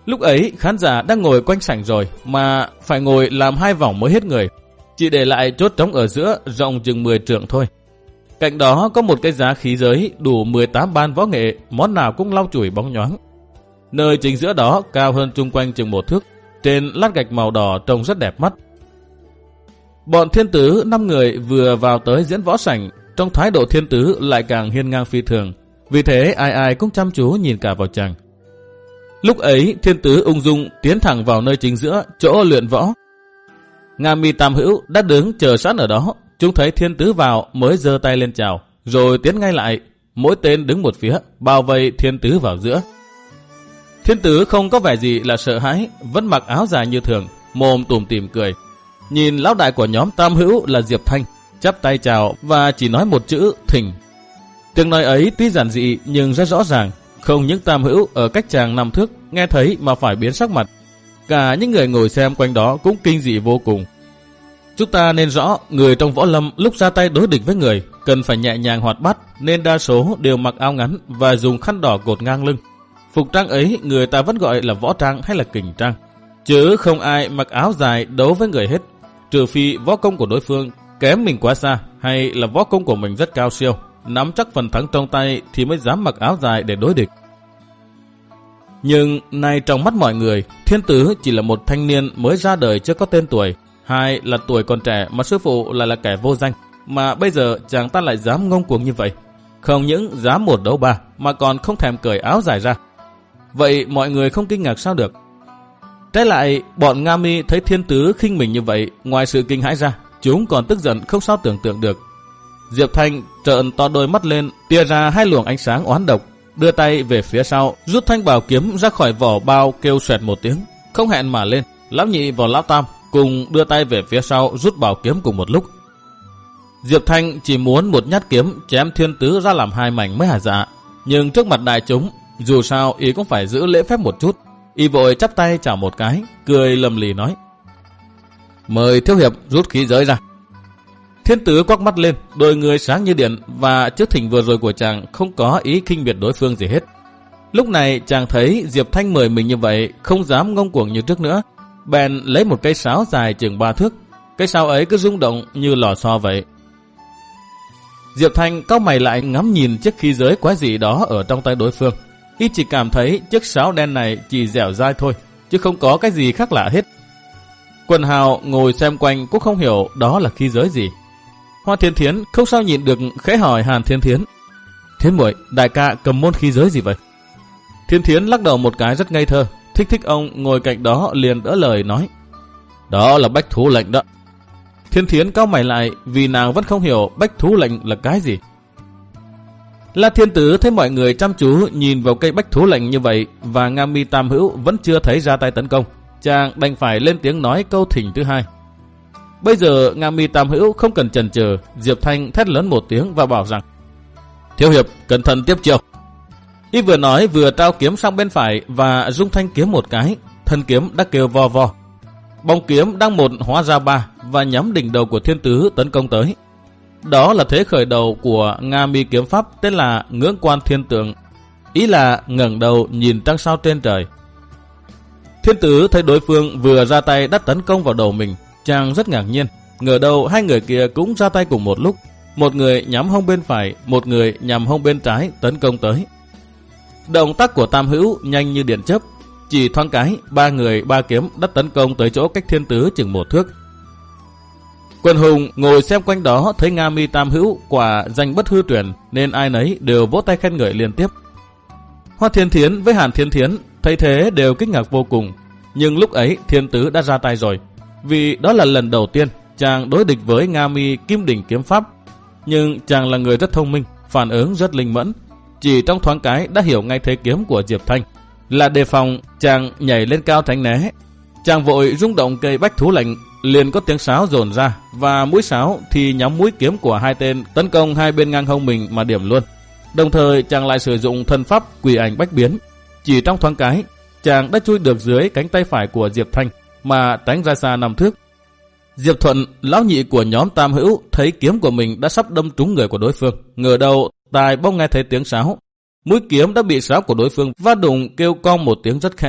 Lúc ấy khán giả đang ngồi quanh sảnh rồi mà phải ngồi làm hai vòng mới hết người, chỉ để lại chốt trống ở giữa rộng chừng mười trượng thôi. Cạnh đó có một cái giá khí giới đủ mười tám ban võ nghệ, món nào cũng lau chùi bóng nhoáng. Nơi chính giữa đó cao hơn chung quanh chừng một thước, trên lát gạch màu đỏ trông rất đẹp mắt. Bọn thiên tứ năm người vừa vào tới diễn võ sảnh, trong thái độ thiên tứ lại càng hiên ngang phi thường, vì thế ai ai cũng chăm chú nhìn cả vào chàng. Lúc ấy thiên tứ ung dung tiến thẳng vào nơi chính giữa chỗ luyện võ. Nga Mi Tam Hữu đã đứng chờ sẵn ở đó, chúng thấy thiên tứ vào mới giơ tay lên chào, rồi tiến ngay lại, mỗi tên đứng một phía, bao vây thiên tứ vào giữa. Thiên tứ không có vẻ gì là sợ hãi, vẫn mặc áo dài như thường, mồm tủm tỉm cười. Nhìn lão đại của nhóm Tam Hữu là Diệp Thanh, chắp tay chào và chỉ nói một chữ thỉnh. Tiếng nói ấy tuy giản dị nhưng rất rõ ràng, không những Tam Hữu ở cách chàng năm thước nghe thấy mà phải biến sắc mặt. Cả những người ngồi xem quanh đó cũng kinh dị vô cùng. Chúng ta nên rõ, người trong võ lâm lúc ra tay đối địch với người cần phải nhẹ nhàng hoạt bát, nên đa số đều mặc áo ngắn và dùng khăn đỏ cột ngang lưng. Phục trang ấy người ta vẫn gọi là võ trang hay là kình trang, chứ không ai mặc áo dài đấu với người hết, trừ phi võ công của đối phương kém mình quá xa hay là võ công của mình rất cao siêu, nắm chắc phần thắng trong tay thì mới dám mặc áo dài để đối địch. Nhưng nay trong mắt mọi người, thiên tứ chỉ là một thanh niên mới ra đời chưa có tên tuổi, hai là tuổi còn trẻ mà sư phụ lại là kẻ vô danh, mà bây giờ chàng ta lại dám ngông cuồng như vậy. Không những dám một đấu ba mà còn không thèm cởi áo dài ra. Vậy mọi người không kinh ngạc sao được? Trái lại, bọn Nga Mi thấy thiên tứ khinh mình như vậy, ngoài sự kinh hãi ra, chúng còn tức giận không sao tưởng tượng được. Diệp Thanh trợn to đôi mắt lên, tia ra hai luồng ánh sáng oán độc, đưa tay về phía sau, rút thanh bảo kiếm ra khỏi vỏ bao, kêu xoẹt một tiếng, không hẹn mà lên. Lão nhị và lão tam cùng đưa tay về phía sau, rút bảo kiếm cùng một lúc. Diệp Thanh chỉ muốn một nhát kiếm chém thiên tứ ra làm hai mảnh mới hả dạ, nhưng trước mặt đại chúng, dù sao y cũng phải giữ lễ phép một chút. Y vội chắp tay chào một cái, cười lầm lì nói: "Mời thiếu hiệp rút khí giới ra." Thiên tứ quắc mắt lên, đôi người sáng như điện, và trước thỉnh vừa rồi của chàng không có ý khinh biệt đối phương gì hết. Lúc này chàng thấy Diệp Thanh mời mình như vậy, không dám ngông cuồng như trước nữa, bèn lấy một cây sáo dài chừng ba thước. Cây sáo ấy cứ rung động như lò xo vậy. Diệp Thanh cau mày lại ngắm nhìn chiếc khí giới quái dị đó ở trong tay đối phương. Y chỉ cảm thấy chiếc sáo đen này chỉ dẻo dai thôi, chứ không có cái gì khác lạ hết. Quần hào ngồi xem quanh cũng không hiểu đó là khí giới gì. Hoa Thiên Thiến không sao nhịn được khẽ hỏi Hàn Thiên Thiến: "Thiến muội, đại ca cầm môn khí giới gì vậy?" Thiên Thiến lắc đầu một cái rất ngây thơ. Thích Thích ông ngồi cạnh đó liền đỡ lời nói: "Đó là bách thú lệnh đó." Thiên Thiến cau mày lại vì nàng vẫn không hiểu bách thú lệnh là cái gì. La Thiên Tứ thấy mọi người chăm chú nhìn vào cây bách thú lệnh như vậy và Nga Mi Tam Hữu vẫn chưa thấy ra tay tấn công, chàng đành phải lên tiếng nói câu thỉnh thứ hai. Bây giờ Nga Mi Tam Hữu không cần chần chừ, Diệp Thanh thét lớn một tiếng và bảo rằng: "Thiếu hiệp cẩn thận tiếp chiêu." Y vừa nói vừa trao kiếm sang bên phải và rung thanh kiếm một cái, thân kiếm đã kêu vo vo. Bóng kiếm đang một hóa ra ba và nhắm đỉnh đầu của Thiên Tứ tấn công tới. Đó là thế khởi đầu của Nga Mi kiếm pháp tên là Ngưỡng Quan Thiên Tượng, ý là ngẩng đầu nhìn trăng sao trên trời. Thiên Tứ thấy đối phương vừa ra tay đã tấn công vào đầu mình, chàng rất ngạc nhiên, ngờ đâu hai người kia cũng ra tay cùng một lúc, một người nhắm hông bên phải, một người nhằm hông bên trái tấn công tới. Động tác của Tam Hữu nhanh như điện chớp, chỉ thoáng cái ba người ba kiếm đã tấn công tới chỗ cách Thiên Tứ chừng một thước. Quần hùng ngồi xem quanh đó thấy Nga Mi Tam Hữu quả danh bất hư truyền, nên ai nấy đều vỗ tay khen ngợi liên tiếp. Hoa Thiên Thiến với Hàn Thiên Thiến thấy thế đều kinh ngạc vô cùng, nhưng lúc ấy Thiên Tứ đã ra tay rồi, vì đó là lần đầu tiên chàng đối địch với Nga Mi Kim Đỉnh kiếm pháp. Nhưng chàng là người rất thông minh, phản ứng rất linh mẫn, chỉ trong thoáng cái đã hiểu ngay thế kiếm của Diệp Thanh là đề phòng. Chàng nhảy lên cao tránh né, chàng vội rung động cây bách thú lệnh, liền có tiếng sáo dồn ra và mũi sáo thì nhắm mũi kiếm của hai tên tấn công hai bên ngang hông mình mà điểm luôn. Đồng thời chàng lại sử dụng thân pháp quỷ ảnh bách biến, chỉ trong thoáng cái chàng đã chui được dưới cánh tay phải của Diệp Thanh mà tránh ra xa năm thước. Diệp Thuận, lão nhị của nhóm Tam Hữu, thấy kiếm của mình đã sắp đâm trúng người của đối phương, ngờ đâu tai bỗng nghe thấy tiếng sáo, mũi kiếm đã bị sáo của đối phương va đụng kêu cong một tiếng rất khẽ,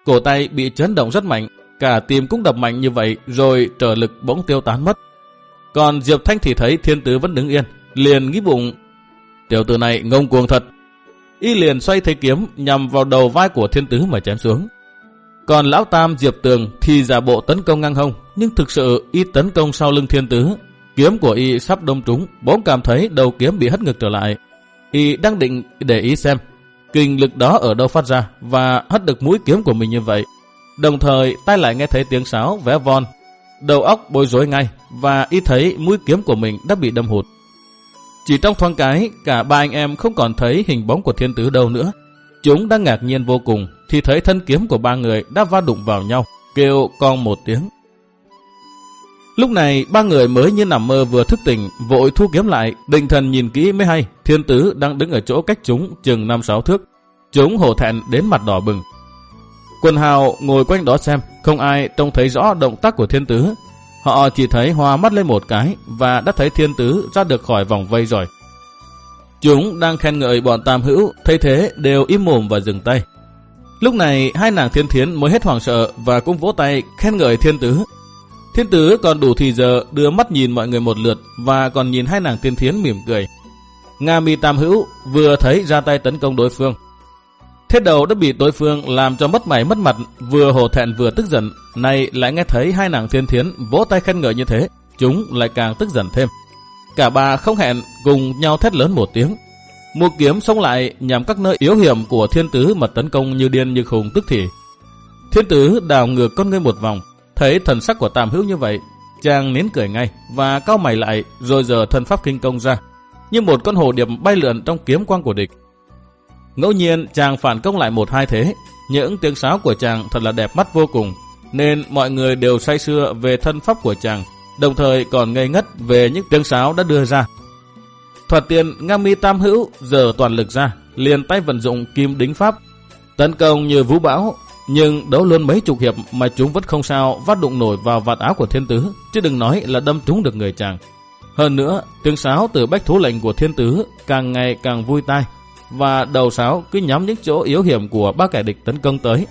Cổ tay bị chấn động rất mạnh, cả tim cũng đập mạnh như vậy rồi trở lực bỗng tiêu tán mất. Còn Diệp Thanh thì thấy thiên tứ vẫn đứng yên, liền nghĩ bụng, tiểu tử này ngông cuồng thật. Y liền xoay thế kiếm nhằm vào đầu vai của thiên tứ mà chém xuống. Còn lão tam Diệp Tường thì giả bộ tấn công ngang hông, nhưng thực sự y tấn công sau lưng thiên tứ. Kiếm của y sắp đâm trúng, bỗng cảm thấy đầu kiếm bị hất ngược trở lại. Y đang định để ý xem kinh lực đó ở đâu phát ra và hất được mũi kiếm của mình như vậy. Đồng thời tai lại nghe thấy tiếng sáo véo von, đầu óc bối rối ngay và y thấy mũi kiếm của mình đã bị đâm hụt. Chỉ trong thoáng cái, cả ba anh em không còn thấy hình bóng của thiên tứ đâu nữa. Chúng đang ngạc nhiên vô cùng thì thấy thân kiếm của ba người đã va đụng vào nhau, kêu con một tiếng. Lúc này ba người mới như nằm mơ vừa thức tỉnh, vội thu kiếm lại, định thần nhìn kỹ mới hay thiên tứ đang đứng ở chỗ cách chúng chừng năm sáu thước. Chúng hổ thẹn đến mặt đỏ bừng. Quần hào ngồi quanh đó xem, không ai trông thấy rõ động tác của thiên tứ. Họ chỉ thấy hoa mắt lên một cái và đã thấy thiên tứ ra được khỏi vòng vây rồi. Chúng đang khen ngợi bọn Tam Hữu, thấy thế đều im mồm và dừng tay. Lúc này hai nàng Thiên Thiến mới hết hoảng sợ và cũng vỗ tay khen ngợi thiên tứ. Thiên tứ còn đủ thì giờ đưa mắt nhìn mọi người một lượt và còn nhìn hai nàng Thiên Thiến mỉm cười. Nga Mi Tam Hữu vừa thấy ra tay tấn công đối phương. Thế đầu đã bị đối phương làm cho mất mày mất mặt, vừa hổ thẹn vừa tức giận. Nay lại nghe thấy hai nàng Thiên Thiến vỗ tay khen ngợi như thế, chúng lại càng tức giận thêm. Cả ba không hẹn cùng nhau thét lớn một tiếng. Một kiếm xông lại nhằm các nơi yếu hiểm của thiên tứ mà tấn công như điên như khùng tức thì. Thiên tứ đảo ngược con ngươi một vòng, thấy thần sắc của Tam Hữu như vậy, chàng nín cười ngay và cau mày lại, rồi giờ thân pháp kinh công ra, như một con hồ điệp bay lượn trong kiếm quang của địch. Ngẫu nhiên chàng phản công lại một hai thế, những tiếng sáo của chàng thật là đẹp mắt vô cùng, nên mọi người đều say sưa về thân pháp của chàng, đồng thời còn ngây ngất về những tiếng sáo đã đưa ra. Thoạt tiên Nga Mi Tam Hữu giờ toàn lực ra, liền tay vận dụng kim đính pháp, tấn công như vũ bão, nhưng đấu luôn mấy chục hiệp mà chúng vẫn không sao vắt đụng nổi vào vạt áo của thiên tứ, chứ đừng nói là đâm trúng được người chàng. Hơn nữa, tiếng sáo từ bách thú lệnh của thiên tứ càng ngày càng vui tai, và đầu sáo cứ nhắm những chỗ yếu hiểm của ba kẻ địch tấn công tới,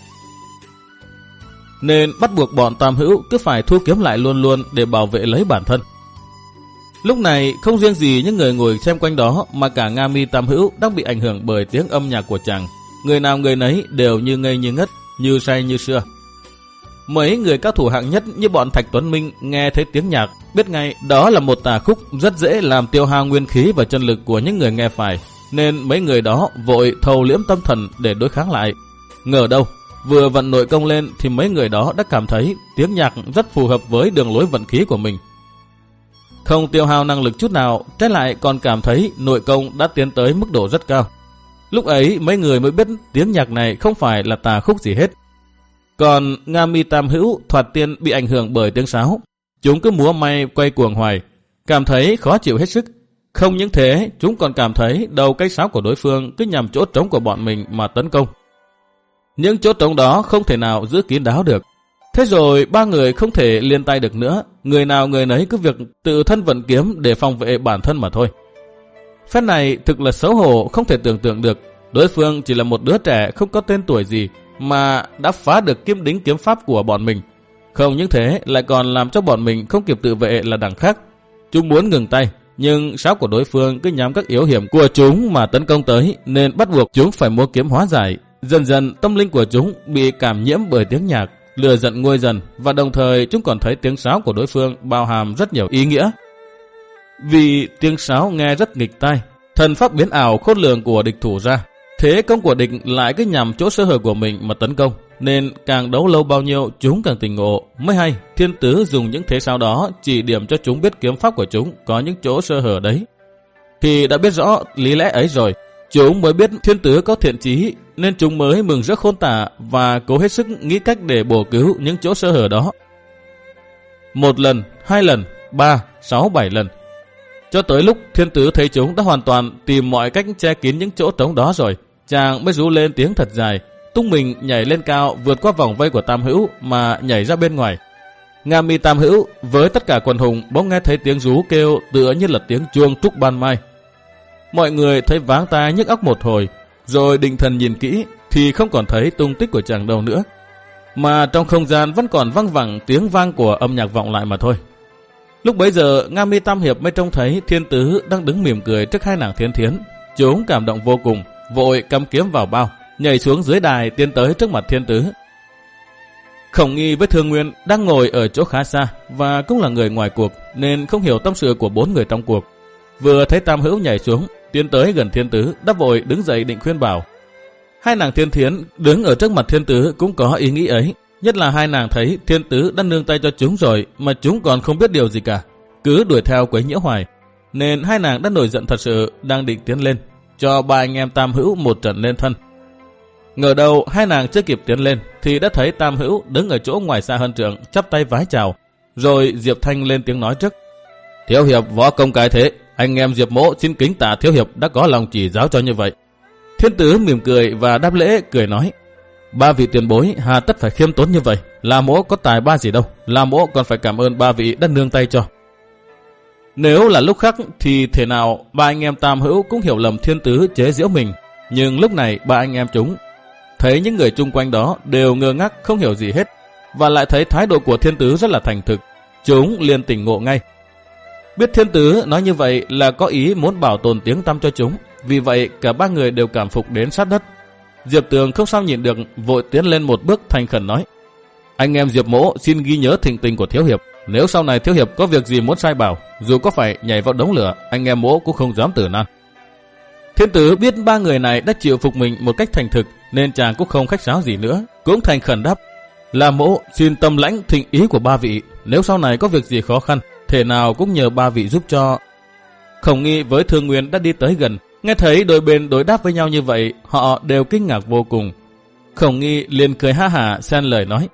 nên bắt buộc bọn Tam Hữu cứ phải thu kiếm lại luôn luôn để bảo vệ lấy bản thân. Lúc này không riêng gì những người ngồi xem quanh đó, mà cả Nga Mi Tam Hữu đang bị ảnh hưởng bởi tiếng âm nhạc của chàng. Người nào người nấy đều như ngây như ngất, như say như sưa. Mấy người cao thủ hạng nhất như bọn Thạch Tuấn Minh nghe thấy tiếng nhạc, biết ngay đó là một tà khúc rất dễ làm tiêu hao nguyên khí và chân lực của những người nghe phải, nên mấy người đó vội thâu liễm tâm thần để đối kháng lại. Ngờ đâu, vừa vận nội công lên thì mấy người đó đã cảm thấy tiếng nhạc rất phù hợp với đường lối vận khí của mình. Không tiêu hao năng lực chút nào, trái lại còn cảm thấy nội công đã tiến tới mức độ rất cao. Lúc ấy mấy người mới biết tiếng nhạc này không phải là tà khúc gì hết. Còn Nga Mi Tam Hữu thoạt tiên bị ảnh hưởng bởi tiếng sáo, chúng cứ múa may quay cuồng hoài, cảm thấy khó chịu hết sức. Không những thế, chúng còn cảm thấy đầu cây sáo của đối phương cứ nhằm chỗ trống của bọn mình mà tấn công. Những chỗ trống đó không thể nào giữ kín đáo được. Thế rồi ba người không thể liên tay được nữa, người nào người nấy cứ việc tự thân vận kiếm để phòng vệ bản thân mà thôi. Phép này thực là xấu hổ không thể tưởng tượng được. Đối phương chỉ là một đứa trẻ không có tên tuổi gì mà đã phá được kiếm đính kiếm pháp của bọn mình. Không những thế lại còn làm cho bọn mình không kịp tự vệ là đằng khác. Chúng muốn ngừng tay, nhưng sáo của đối phương cứ nhắm các yếu hiểm của chúng mà tấn công tới, nên bắt buộc chúng phải múa kiếm hóa giải. Dần dần tâm linh của chúng bị cảm nhiễm bởi tiếng nhạc, lừa giận nguôi dần, và đồng thời chúng còn thấy tiếng sáo của đối phương bao hàm rất nhiều ý nghĩa. Vì tiếng sáo nghe rất nghịch tai, thần pháp biến ảo khôn lường của địch thủ ra, thế công của địch lại cứ nhằm chỗ sơ hở của mình mà tấn công, nên càng đấu lâu bao nhiêu chúng càng tỉnh ngộ. Mới hay thiên tứ dùng những thế sáo đó chỉ điểm cho chúng biết kiếm pháp của chúng có những chỗ sơ hở đấy. Khi đã biết rõ lý lẽ ấy rồi, chúng mới biết thiên tứ có thiện chí, nên chúng mới mừng rỡ khôn tả và cố hết sức nghĩ cách để bổ cứu những chỗ sơ hở đó. Một lần, hai lần, ba, sáu, bảy lần, cho tới lúc thiên tứ thấy chúng đã hoàn toàn tìm mọi cách che kín những chỗ trống đó rồi, chàng mới rú lên tiếng thật dài, tung mình nhảy lên cao, vượt qua vòng vây của Tam Hữu mà nhảy ra bên ngoài. Nga Mi Tam Hữu với tất cả quần hùng bỗng nghe thấy tiếng rú kêu tựa như là tiếng chuông trúc ban mai. Mọi người thấy váng tai nhức óc một hồi, rồi định thần nhìn kỹ thì không còn thấy tung tích của chàng đâu nữa, mà trong không gian vẫn còn văng vẳng tiếng vang của âm nhạc vọng lại mà thôi. Lúc bấy giờ, Nga Mi Tam Hiệp mới trông thấy Thiên Tứ đang đứng mỉm cười trước hai nàng Thiên Thiến. Chúng cảm động vô cùng, vội cắm kiếm vào bao, nhảy xuống dưới đài tiến tới trước mặt Thiên Tứ. Khổng Nghi với Thương Nguyên đang ngồi ở chỗ khá xa và cũng là người ngoài cuộc nên không hiểu tâm sự của bốn người trong cuộc. Vừa thấy Tam Hữu nhảy xuống, tiến tới gần Thiên Tứ, đã vội đứng dậy định khuyên bảo. Hai nàng Thiên Thiến đứng ở trước mặt Thiên Tứ cũng có ý nghĩ ấy, nhất là hai nàng thấy Thiên Tứ đã nương tay cho chúng rồi mà chúng còn không biết điều gì cả, cứ đuổi theo quấy nhiễu hoài, nên hai nàng đã nổi giận thật sự, đang định tiến lên cho ba anh em Tam Hữu một trận lên thân. Ngờ đâu hai nàng chưa kịp tiến lên thì đã thấy Tam Hữu đứng ở chỗ ngoài xa hơn trượng, chắp tay vái chào, rồi Diệp Thanh lên tiếng nói trước. Thiếu hiệp võ công cái thế, anh em Diệp Mỗ xin kính tạ thiếu hiệp đã có lòng chỉ giáo cho như vậy. Thiên Tứ mỉm cười và đáp lễ, cười nói. Ba vị tiền bối hà tất phải khiêm tốn như vậy, là Mỗ có tài ba gì đâu, là Mỗ còn phải cảm ơn ba vị đã nương tay cho. Nếu là lúc khác thì thể nào ba anh em Tam Hữu cũng hiểu lầm Thiên Tứ chế giễu mình, nhưng lúc này ba anh em chúng thấy những người chung quanh đó đều ngơ ngác không hiểu gì hết, và lại thấy thái độ của Thiên Tứ rất là thành thực, chúng liền tỉnh ngộ ngay. Biết Thiên Tứ nói như vậy là có ý muốn bảo tồn tiếng tăm cho chúng, vì vậy cả ba người đều cảm phục đến sát đất. Diệp Tường không sao nhịn được, vội tiến lên một bước thành khẩn nói. Anh em Diệp Mỗ xin ghi nhớ thịnh tình của thiếu hiệp, nếu sau này thiếu hiệp có việc gì muốn sai bảo, dù có phải nhảy vào đống lửa, anh em Mỗ cũng không dám tử nan. Thiên Tứ biết ba người này đã chịu phục mình một cách thành thực, nên chàng cũng không khách sáo gì nữa, cũng thành khẩn đáp. Là Mỗ xin tâm lãnh thịnh ý của ba vị, nếu sau này có việc gì khó khăn, thể nào cũng nhờ ba vị giúp cho. Khổng Nghi với Thương Nguyên đã đi tới gần, nghe thấy đôi bên đối đáp với nhau như vậy, họ đều kinh ngạc vô cùng. Khổng Nghi liền cười ha hả xen lời nói.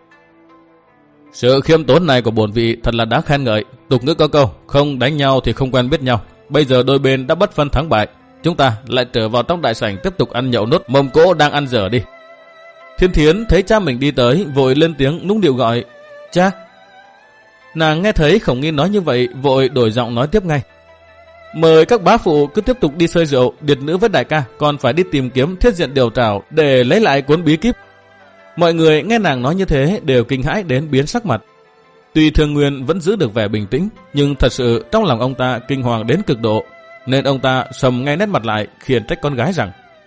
Sự khiêm tốn này của bổn vị thật là đáng khen ngợi. Tục ngữ có câu, không đánh nhau thì không quen biết nhau. Bây giờ đôi bên đã bất phân thắng bại, chúng ta lại trở vào trong đại sảnh tiếp tục ăn nhậu nốt mông cỗ đang ăn dở đi. Thiên Thiến thấy cha mình đi tới, vội lên tiếng nũng điệu gọi. Cha! Nàng nghe thấy Khổng Nghi nói như vậy, vội đổi giọng nói tiếp ngay. Mời các bá phụ cứ tiếp tục đi sơi rượu, điệt nữ với đại ca còn phải đi tìm kiếm thiết diện điều trảo để lấy lại cuốn bí kíp. Mọi người nghe nàng nói như thế đều kinh hãi đến biến sắc mặt. Tuy Thương Nguyên vẫn giữ được vẻ bình tĩnh, nhưng thật sự trong lòng ông ta kinh hoàng đến cực độ, nên ông ta sầm ngay nét mặt lại, khiển trách con gái rằng: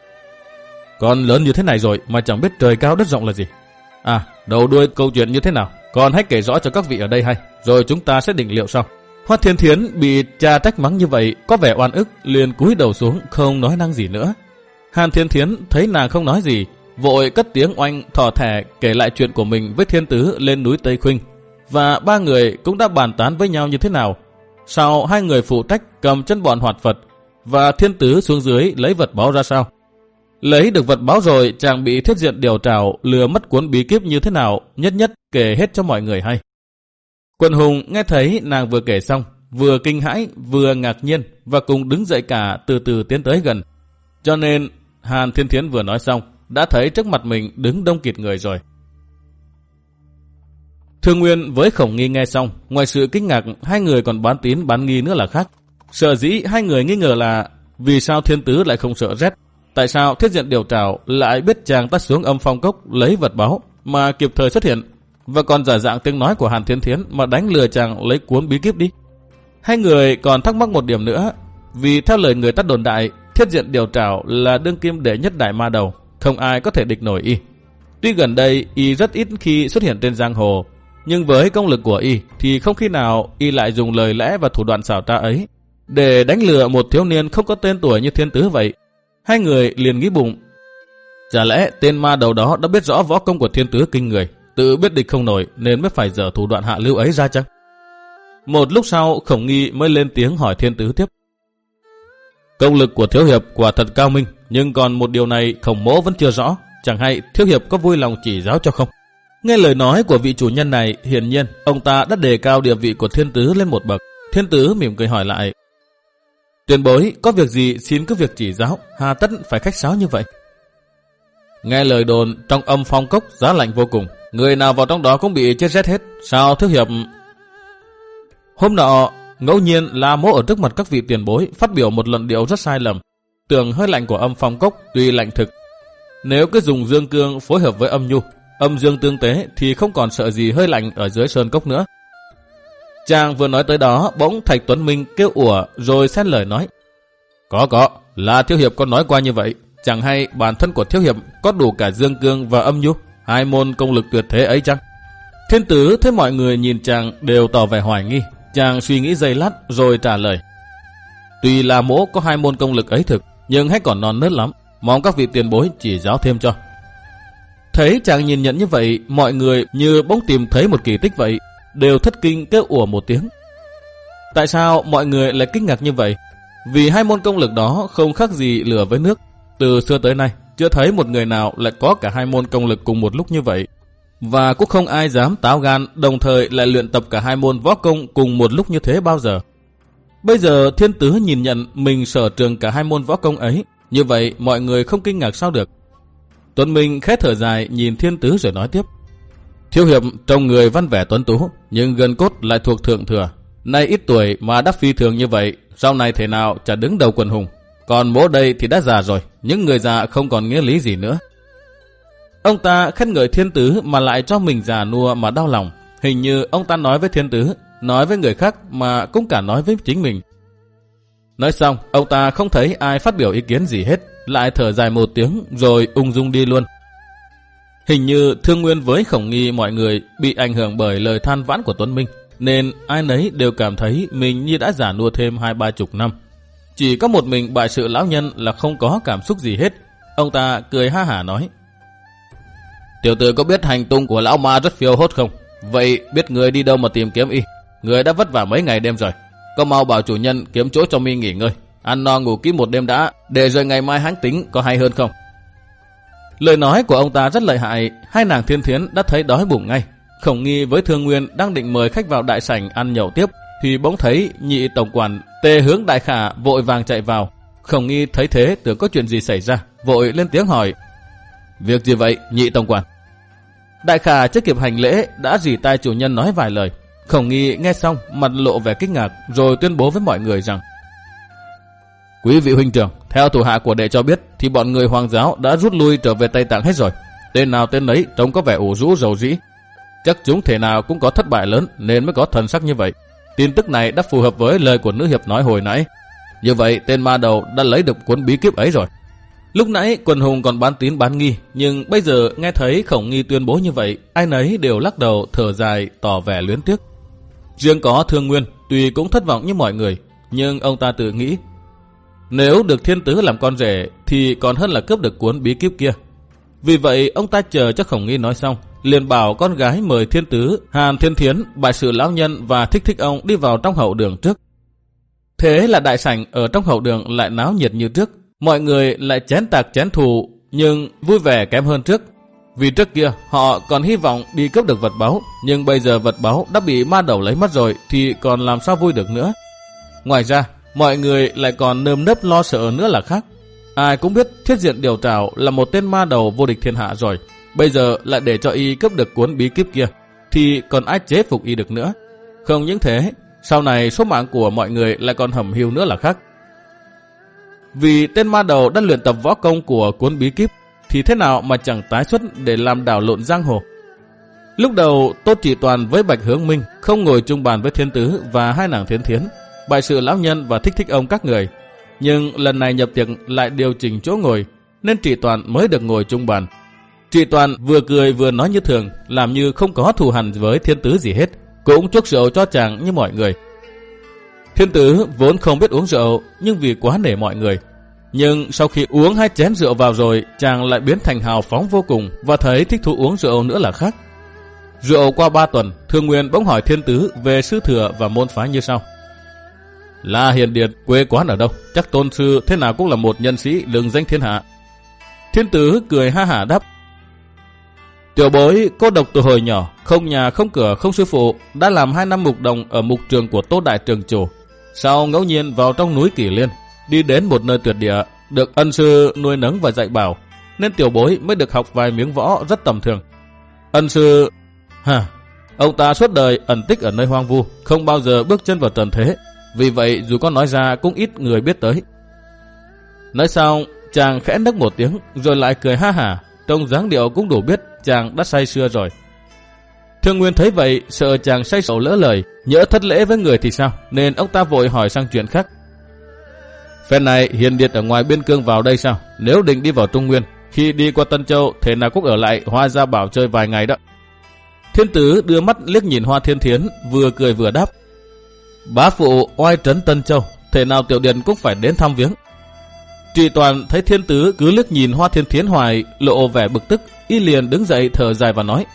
Con lớn như thế này rồi mà chẳng biết trời cao đất rộng là gì. À, đầu đuôi câu chuyện như thế nào, con hãy kể rõ cho các vị ở đây hay, rồi chúng ta sẽ định liệu sau. Hoắc Thiên Thiến bị cha trách mắng như vậy, có vẻ oan ức, liền cúi đầu xuống không nói năng gì nữa. Hàn Thiên Thiến thấy nàng không nói gì, vội cất tiếng oanh thỏ thẻ kể lại chuyện của mình với Thiên Tứ lên núi Tây Khuynh, và ba người cũng đã bàn tán với nhau như thế nào. Sau hai người phụ trách cầm chân bọn hoạt vật, và Thiên Tứ xuống dưới lấy vật báo ra sao. Lấy được vật báo rồi, chàng bị thiết diện điều trảo lừa mất cuốn bí kíp như thế nào, nhất nhất kể hết cho mọi người hay. Quần hùng nghe thấy nàng vừa kể xong, vừa kinh hãi vừa ngạc nhiên, và cùng đứng dậy cả từ từ tiến tới gần. Cho nên Hàn Thiên Thiến vừa nói xong, đã thấy trước mặt mình đứng đông kịt người rồi. Thương Nguyên với Khổng Nghi nghe xong, ngoài sự kinh ngạc, hai người còn bán tín bán nghi nữa là khác. Sở dĩ hai người nghi ngờ là vì sao Thiên Tứ lại không sợ rét, tại sao thiết diện điều trảo lại biết chàng ta xuống âm phong cốc lấy vật báo mà kịp thời xuất hiện, và còn giả dạng tiếng nói của Hàn Thiên Thiến mà đánh lừa chàng lấy cuốn bí kíp đi. Hai người còn thắc mắc một điểm nữa, vì theo lời người ta đồn đại, thiết diện điều trảo là đương kim đệ nhất đại ma đầu, không ai có thể địch nổi y. Tuy gần đây y rất ít khi xuất hiện trên giang hồ, nhưng với công lực của y thì không khi nào y lại dùng lời lẽ và thủ đoạn xảo trá ấy để đánh lừa một thiếu niên không có tên tuổi như Thiên Tứ vậy. Hai người liền nghĩ bụng, chả lẽ tên ma đầu đó đã biết rõ võ công của Thiên Tứ kinh người, tự biết địch không nổi nên mới phải dở thủ đoạn hạ lưu ấy ra chăng? Một lúc sau, Khổng Nghi mới lên tiếng hỏi Thiên Tứ tiếp. Công lực của thiếu hiệp quả thật cao minh, nhưng còn một điều này Khổng Mỗ vẫn chưa rõ, chẳng hay thiếu hiệp có vui lòng chỉ giáo cho không? Nghe lời nói của vị chủ nhân này, hiển nhiên ông ta đã đề cao địa vị của Thiên Tứ lên một bậc. Thiên Tứ mỉm cười hỏi lại. Tiền bối, có việc gì xin cứ việc chỉ giáo, hà tất phải khách sáo như vậy? Nghe lời đồn trong âm phong cốc giá lạnh vô cùng, người nào vào trong đó cũng bị chết rét hết, sao thiếu hiệp? Hôm nọ ngẫu nhiên La Mỗ ở trước mặt các vị tiền bối phát biểu một luận điệu rất sai lầm. Tường hơi lạnh của âm phong cốc tuy lạnh thực, Nếu cứ dùng dương cương phối hợp với âm nhu, âm dương tương tế thì không còn sợ gì hơi lạnh ở dưới sơn cốc nữa. Chàng vừa nói tới đó, bỗng Thạch Tuấn Minh kêu ủa rồi xen lời nói. Có có, là thiếu hiệp có nói qua như vậy. Chẳng hay bản thân của thiếu hiệp có đủ cả dương cương và âm nhu, hai môn công lực tuyệt thế ấy chăng? Thiên Tứ thấy mọi người nhìn chàng đều tỏ vẻ hoài nghi. Chàng suy nghĩ giây lát rồi trả lời. Tuy là mỗ có hai môn công lực ấy thực, nhưng hay còn non nớt lắm, mong các vị tiền bối chỉ giáo thêm cho. Thấy chàng nhìn nhận như vậy, mọi người như bỗng tìm thấy một kỳ tích vậy, đều thất kinh kêu ủa một tiếng. Tại sao mọi người lại kinh ngạc như vậy? Vì hai môn công lực đó không khác gì lửa với nước. Từ xưa tới nay, chưa thấy một người nào lại có cả hai môn công lực cùng một lúc như vậy. Và cũng không ai dám táo gan đồng thời lại luyện tập cả hai môn võ công cùng một lúc như thế bao giờ. Bây giờ Thiên Tứ nhìn nhận mình sở trường cả hai môn võ công ấy, như vậy mọi người không kinh ngạc sao được. Tuấn Minh khẽ thở dài nhìn Thiên Tứ rồi nói tiếp. Thiếu hiệp trông người văn vẻ tuấn tú, nhưng gần cốt lại thuộc thượng thừa. Nay ít tuổi mà đã phi thường như vậy, sau này thế nào chả đứng đầu quần hùng. Còn bố đây thì đã già rồi, những người già không còn nghĩa lý gì nữa. Ông ta khen ngợi Thiên Tứ mà lại cho mình già nua mà đau lòng. Hình như ông ta nói với Thiên Tứ, nói với người khác mà cũng cả nói với chính mình. Nói xong, ông ta không thấy ai phát biểu ý kiến gì hết, lại thở dài một tiếng rồi ung dung đi luôn. Hình như Thương Nguyên với Khổng Nghi mọi người bị ảnh hưởng bởi lời than vãn của Tuấn Minh, nên ai nấy đều cảm thấy mình như đã già nua thêm hai ba chục năm. Chỉ có một mình bại sự lão nhân là không có cảm xúc gì hết. Ông ta cười ha hả nói. Tiểu tử có biết hành tung của lão ma rất phiêu hốt không? Vậy biết người đi đâu mà tìm kiếm y? Người đã vất vả mấy ngày đêm rồi. Có mau bảo chủ nhân kiếm chỗ cho mi nghỉ ngơi. Ăn no ngủ kỹ một đêm đã, để rồi ngày mai hãng tính có hay hơn không? Lời nói của ông ta rất lợi hại. Hai nàng Thiên Thiến đã thấy đói bụng ngay. Khổng Nghi với Thương Nguyên đang định mời khách vào đại sảnh ăn nhậu tiếp, thì bỗng thấy nhị tổng quản Tề Hướng Đại Khả vội vàng chạy vào. Khổng Nghi thấy thế tưởng có chuyện gì xảy ra, vội lên tiếng hỏi. Việc gì vậy nhị tổng quản? Đại Khả chưa kịp hành lễ đã rỉ tai chủ nhân nói vài lời. Khổng Nghi nghe xong mặt lộ vẻ kinh ngạc, rồi tuyên bố với mọi người rằng: Quý vị huynh trưởng, theo thủ hạ của đệ cho biết thì bọn người Hoàng giáo đã rút lui trở về Tây Tạng hết rồi. Tên nào tên nấy trông có vẻ ủ rũ rầu rĩ. Chắc chúng thể nào cũng có thất bại lớn nên mới có thần sắc như vậy. Tin tức này đã phù hợp với lời của nữ hiệp nói hồi nãy. Như vậy tên ma đầu đã lấy được cuốn bí kíp ấy rồi. Lúc nãy quần hùng còn bán tín bán nghi, nhưng bây giờ nghe thấy Khổng Nghi tuyên bố như vậy, ai nấy đều lắc đầu thở dài tỏ vẻ luyến tiếc. Riêng có Thương Nguyên tuy cũng thất vọng như mọi người, nhưng ông ta tự nghĩ nếu được Thiên Tứ làm con rể thì còn hơn là cướp được cuốn bí kíp kia. Vì vậy ông ta chờ cho Khổng Nghi nói xong, liền bảo con gái mời Thiên Tứ, Hàn Thiên Thiến, bại sự lão nhân và Thích Thích ông đi vào trong hậu đường trước. Thế là đại sảnh ở trong hậu đường lại náo nhiệt như trước, mọi người lại chén tạc chén thù, nhưng vui vẻ kém hơn trước. Vì trước kia họ còn hy vọng đi cướp được vật báu, nhưng bây giờ vật báu đã bị ma đầu lấy mất rồi thì còn làm sao vui được nữa. Ngoài ra, mọi người lại còn nơm nớp lo sợ nữa là khác. Ai cũng biết Thiết Diện Điều Trảo là một tên ma đầu vô địch thiên hạ rồi, bây giờ lại để cho y cướp được cuốn bí kíp kia thì còn ai chế phục y được nữa. Không những thế, sau này số mạng của mọi người lại còn hẩm hiu nữa là khác. Vì tên ma đầu đã luyện tập võ công của cuốn bí kíp thì thế nào mà chẳng tái xuất để làm đảo lộn giang hồ. Lúc đầu Tốt Chỉ Toàn với Bạch Hướng Minh không ngồi chung bàn với Thiên Tứ và hai nàng Thiên Thiến, bại sự lão nhân và Thích Thích ông các người. Nhưng lần này nhập tiệc lại điều chỉnh chỗ ngồi, nên Trị Toàn mới được ngồi chung bàn. Trị Toàn vừa cười vừa nói như thường, làm như không có thù hằn với Thiên Tứ gì hết, cũng chuốc rượu cho chàng như mọi người. Thiên Tứ vốn không biết uống rượu, nhưng vì quá nể mọi người. Nhưng sau khi uống hai chén rượu vào rồi, chàng lại biến thành hào phóng vô cùng và thấy thích thú uống rượu nữa là khác. Rượu qua ba tuần, Thương Nguyên bỗng hỏi Thiên Tứ về sư thừa và môn phái như sau. Là Hiền Điệt quê quán ở đâu? Chắc tôn sư thế nào cũng là một nhân sĩ lừng danh thiên hạ. Thiên Tứ cười ha hả đáp. Tiểu bối cô độc từ hồi nhỏ, không nhà không cửa không sư phụ, đã làm hai năm mục đồng ở mục trường của Tô Đại Trường Chủ. Sau ngẫu nhiên vào trong núi Kỷ Liên, đi đến một nơi tuyệt địa, được ân sư nuôi nấng và dạy bảo, nên tiểu bối mới được học vài miếng võ rất tầm thường. Ân sư... Hả? Ông ta suốt đời ẩn tích ở nơi hoang vu, không bao giờ bước chân vào trần thế. Vì vậy dù có nói ra cũng ít người biết tới. Nói xong, Chàng khẽ nấc một tiếng rồi lại cười ha hả, trông dáng điệu cũng đủ biết chàng đã say sưa rồi. Thương Nguyên thấy vậy, sợ chàng say xỉu lỡ lời, nhỡ thất lễ với người thì sao, nên ông ta vội hỏi sang chuyện khác. Phen này Hiền Điệt ở ngoài biên cương vào đây sao? Nếu định đi vào Trung Nguyên, khi đi qua Tân Châu, thế nào cũng ở lại Hoa Gia Bảo chơi vài ngày đó. Thiên Tứ đưa mắt liếc nhìn Hoa Thiên Thiến, vừa cười vừa đáp. Bá phụ oai trấn Tân Châu, thế nào Tiểu Điền cũng phải đến thăm viếng. Trì Toàn thấy Thiên Tứ cứ liếc nhìn Hoa Thiên Thiến hoài, lộ vẻ bực tức, y liền đứng dậy thở dài và nói.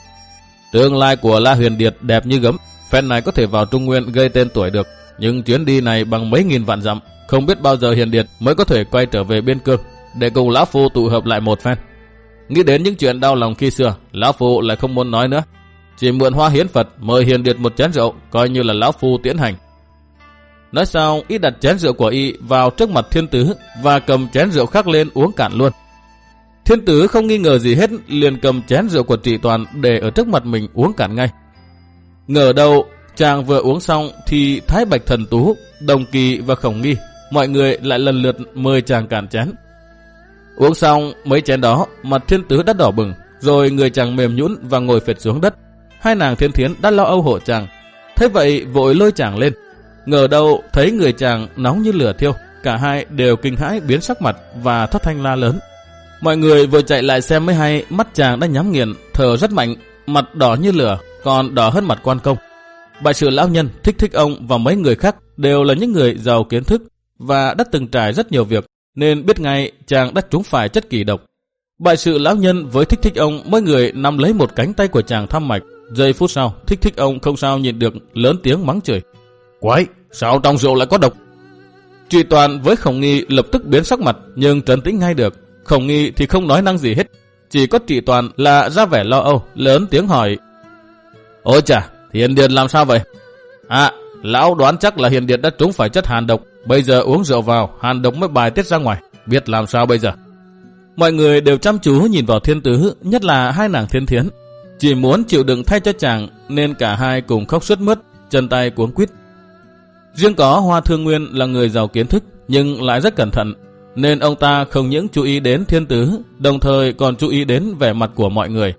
Tương lai của La Huyền Điệt đẹp như gấm, phen này có thể vào Trung Nguyên gây tên tuổi được, nhưng chuyến đi này bằng mấy nghìn vạn dặm, không biết bao giờ Hiền Điệt mới có thể quay trở về biên cương để cùng lão phu tụ hợp lại một phen. Nghĩ đến những chuyện đau lòng khi xưa, lão phu lại không muốn nói nữa, chỉ mượn hoa hiến Phật mời Hiền Điệt một chén rượu, coi như là lão phu tiến hành. Nói xong, y đặt chén rượu của y vào trước mặt Thiên Tứ và cầm chén rượu khác lên uống cạn luôn. Thiên Tứ không nghi ngờ gì hết, liền cầm chén rượu của Trì Toàn để ở trước mặt mình uống cạn ngay. Ngờ đâu, chàng vừa uống xong thì Thái Bạch Thần Tú, Đồng Kỳ và Khổng Nghi, mọi người lại lần lượt mời chàng cạn chén. Uống xong mấy chén đó, mặt Thiên Tứ đã đỏ bừng, rồi người chàng mềm nhũn và ngồi phệt xuống đất. Hai nàng Thiên Thiến đã lo âu hộ chàng, thế vậy vội lôi chàng lên. Ngờ đâu thấy người chàng nóng như lửa thiêu, cả hai đều kinh hãi biến sắc mặt và thất thanh la lớn. Mọi người vừa chạy lại xem mới hay, mắt chàng đã nhắm nghiền, thở rất mạnh, mặt đỏ như lửa, còn đỏ hơn mặt quan công. Bại sự lão nhân, Thích Thích ông và mấy người khác đều là những người giàu kiến thức và đã từng trải rất nhiều việc, nên biết ngay chàng đã trúng phải chất kỳ độc. Bại sự lão nhân với Thích Thích ông mỗi người nắm lấy một cánh tay của chàng thăm mạch. Giây phút sau, Thích Thích ông không sao nhìn được, lớn tiếng mắng chửi. Quái, sao trong rượu lại có độc? Trì Toàn với Khổng Nghi lập tức biến sắc mặt, nhưng trấn tĩnh ngay được. Khổng Nghi thì không nói năng gì hết, chỉ có Trì Toàn là ra vẻ lo âu, lớn tiếng hỏi. Ôi chà, Hiền Điệt làm sao vậy? À, lão đoán chắc là Hiền Điệt đã trúng phải chất hàn độc, bây giờ uống rượu vào, hàn độc mới bài tiết ra ngoài, biết làm sao bây giờ? Mọi người đều chăm chú nhìn vào Thiên Tứ, nhất là hai nàng Thiên Thiến, chỉ muốn chịu đựng thay cho chàng, nên cả hai cùng khóc sướt mướt, chân tay cuống quýt. Riêng có Hoa Thương Nguyên là người giàu kiến thức nhưng lại rất cẩn thận, nên ông ta không những chú ý đến Thiên Tứ, đồng thời còn chú ý đến vẻ mặt của mọi người.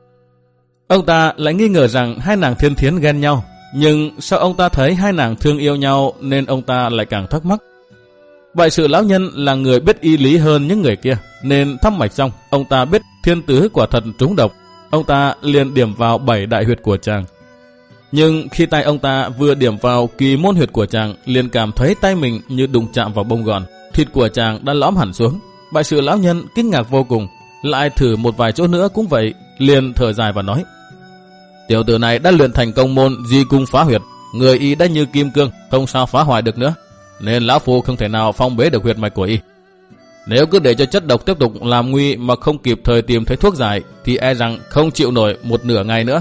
Ông ta lại nghi ngờ rằng hai nàng Thiên Thiến ghen nhau, nhưng sao ông ta thấy hai nàng thương yêu nhau nên ông ta lại càng thắc mắc. Vậy sự lão nhân là người biết y lý hơn những người kia, nên thăm mạch xong, ông ta biết Thiên Tứ quả thật trúng độc, ông ta liền điểm vào bảy đại huyệt của chàng. Nhưng khi tay ông ta vừa điểm vào kỳ môn huyệt của chàng, liền cảm thấy tay mình như đụng chạm vào bông gòn, thịt của chàng đã lõm hẳn xuống. Bại sự lão nhân kinh ngạc vô cùng, lại thử một vài chỗ nữa cũng vậy, liền thở dài và nói. Tiểu tử này đã luyện thành công môn di cung phá huyệt, người y đã như kim cương, không sao phá hoại được nữa, nên lão phu không thể nào phong bế được huyệt mạch của y. Nếu cứ để cho chất độc tiếp tục làm nguy mà không kịp thời tìm thấy thuốc giải, thì e rằng không chịu nổi một nửa ngày nữa.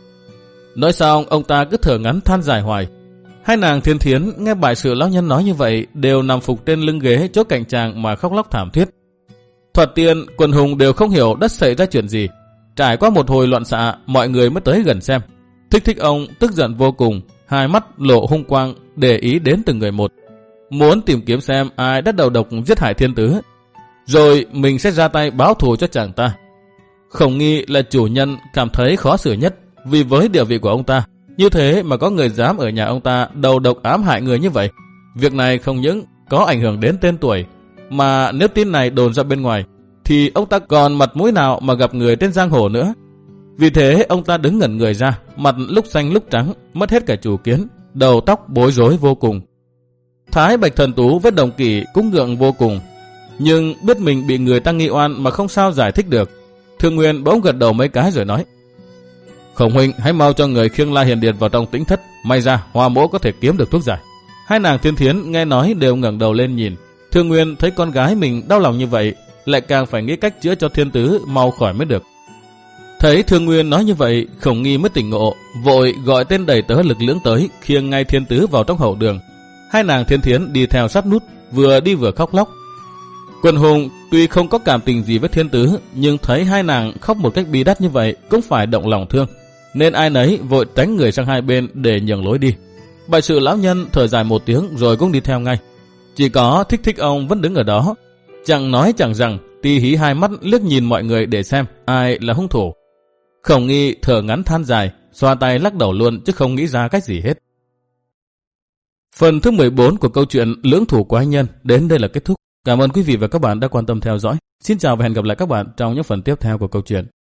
Nói xong, ông ta cứ thở ngắn than dài hoài. Hai nàng Thiên Thiến nghe bại sự lão nhân nói như vậy, đều nằm phục trên lưng ghế chỗ cạnh chàng mà khóc lóc thảm thiết. Thoạt tiên, quần hùng đều không hiểu đất xảy ra chuyện gì. Trải qua một hồi loạn xạ, mọi người mới tới gần xem. Thích Thích ông tức giận vô cùng, hai mắt lộ hung quang, để ý đến từng người một, muốn tìm kiếm xem ai đã đầu độc giết hại Thiên Tứ, rồi mình sẽ ra tay báo thù cho chàng ta. Khổng Nghi là chủ nhân cảm thấy khó xử nhất, vì với địa vị của ông ta, như thế mà có người dám ở nhà ông ta đầu độc ám hại người như vậy. Việc này không những có ảnh hưởng đến tên tuổi, mà nếu tin này đồn ra bên ngoài, thì ông ta còn mặt mũi nào mà gặp người trên giang hồ nữa. Vì thế ông ta đứng ngẩn người ra, mặt lúc xanh lúc trắng, mất hết cả chủ kiến, đầu tóc bối rối vô cùng. Thái Bạch Thần Tú với Đồng Kỷ cũng ngượng vô cùng, nhưng biết mình bị người ta nghi oan mà không sao giải thích được. Thương Nguyên bỗng gật đầu mấy cái rồi nói. Khổng huynh hãy mau cho người khiêng La Hiền Điệt vào trong tĩnh thất, may ra Hoa mỗ có thể kiếm được thuốc giải. Hai nàng Thiên Thiến nghe nói đều ngẩng đầu lên nhìn. Thương Nguyên thấy con gái mình đau lòng như vậy, lại càng phải nghĩ cách chữa cho Thiên Tứ mau khỏi mới được. Thấy Thương Nguyên nói như vậy, Khổng Nghi mới tỉnh ngộ, vội gọi tên đầy tớ lực lưỡng tới, khiêng ngay Thiên Tứ vào trong hậu đường. Hai nàng Thiên Thiến đi theo sát nút, vừa đi vừa khóc lóc. Quần hùng tuy không có cảm tình gì với Thiên Tứ, nhưng thấy hai nàng khóc một cách bi đát như vậy cũng phải động lòng thương, nên ai nấy vội tránh người sang hai bên để nhường lối đi. Bại sự lão nhân thở dài một tiếng rồi cũng đi theo ngay. Chỉ có Thích Thích ông vẫn đứng ở đó. Chẳng nói chẳng rằng, Ti hí hai mắt liếc nhìn mọi người để xem ai là hung thủ. Khổng Nghi thở ngắn than dài, xoa tay lắc đầu luôn chứ không nghĩ ra cách gì hết. Phần thứ mười bốn của câu chuyện Lưỡng thủ quái nhân đến đây là kết thúc. Cảm ơn quý vị và các bạn đã quan tâm theo dõi. Xin chào và hẹn gặp lại các bạn trong những phần tiếp theo của câu chuyện.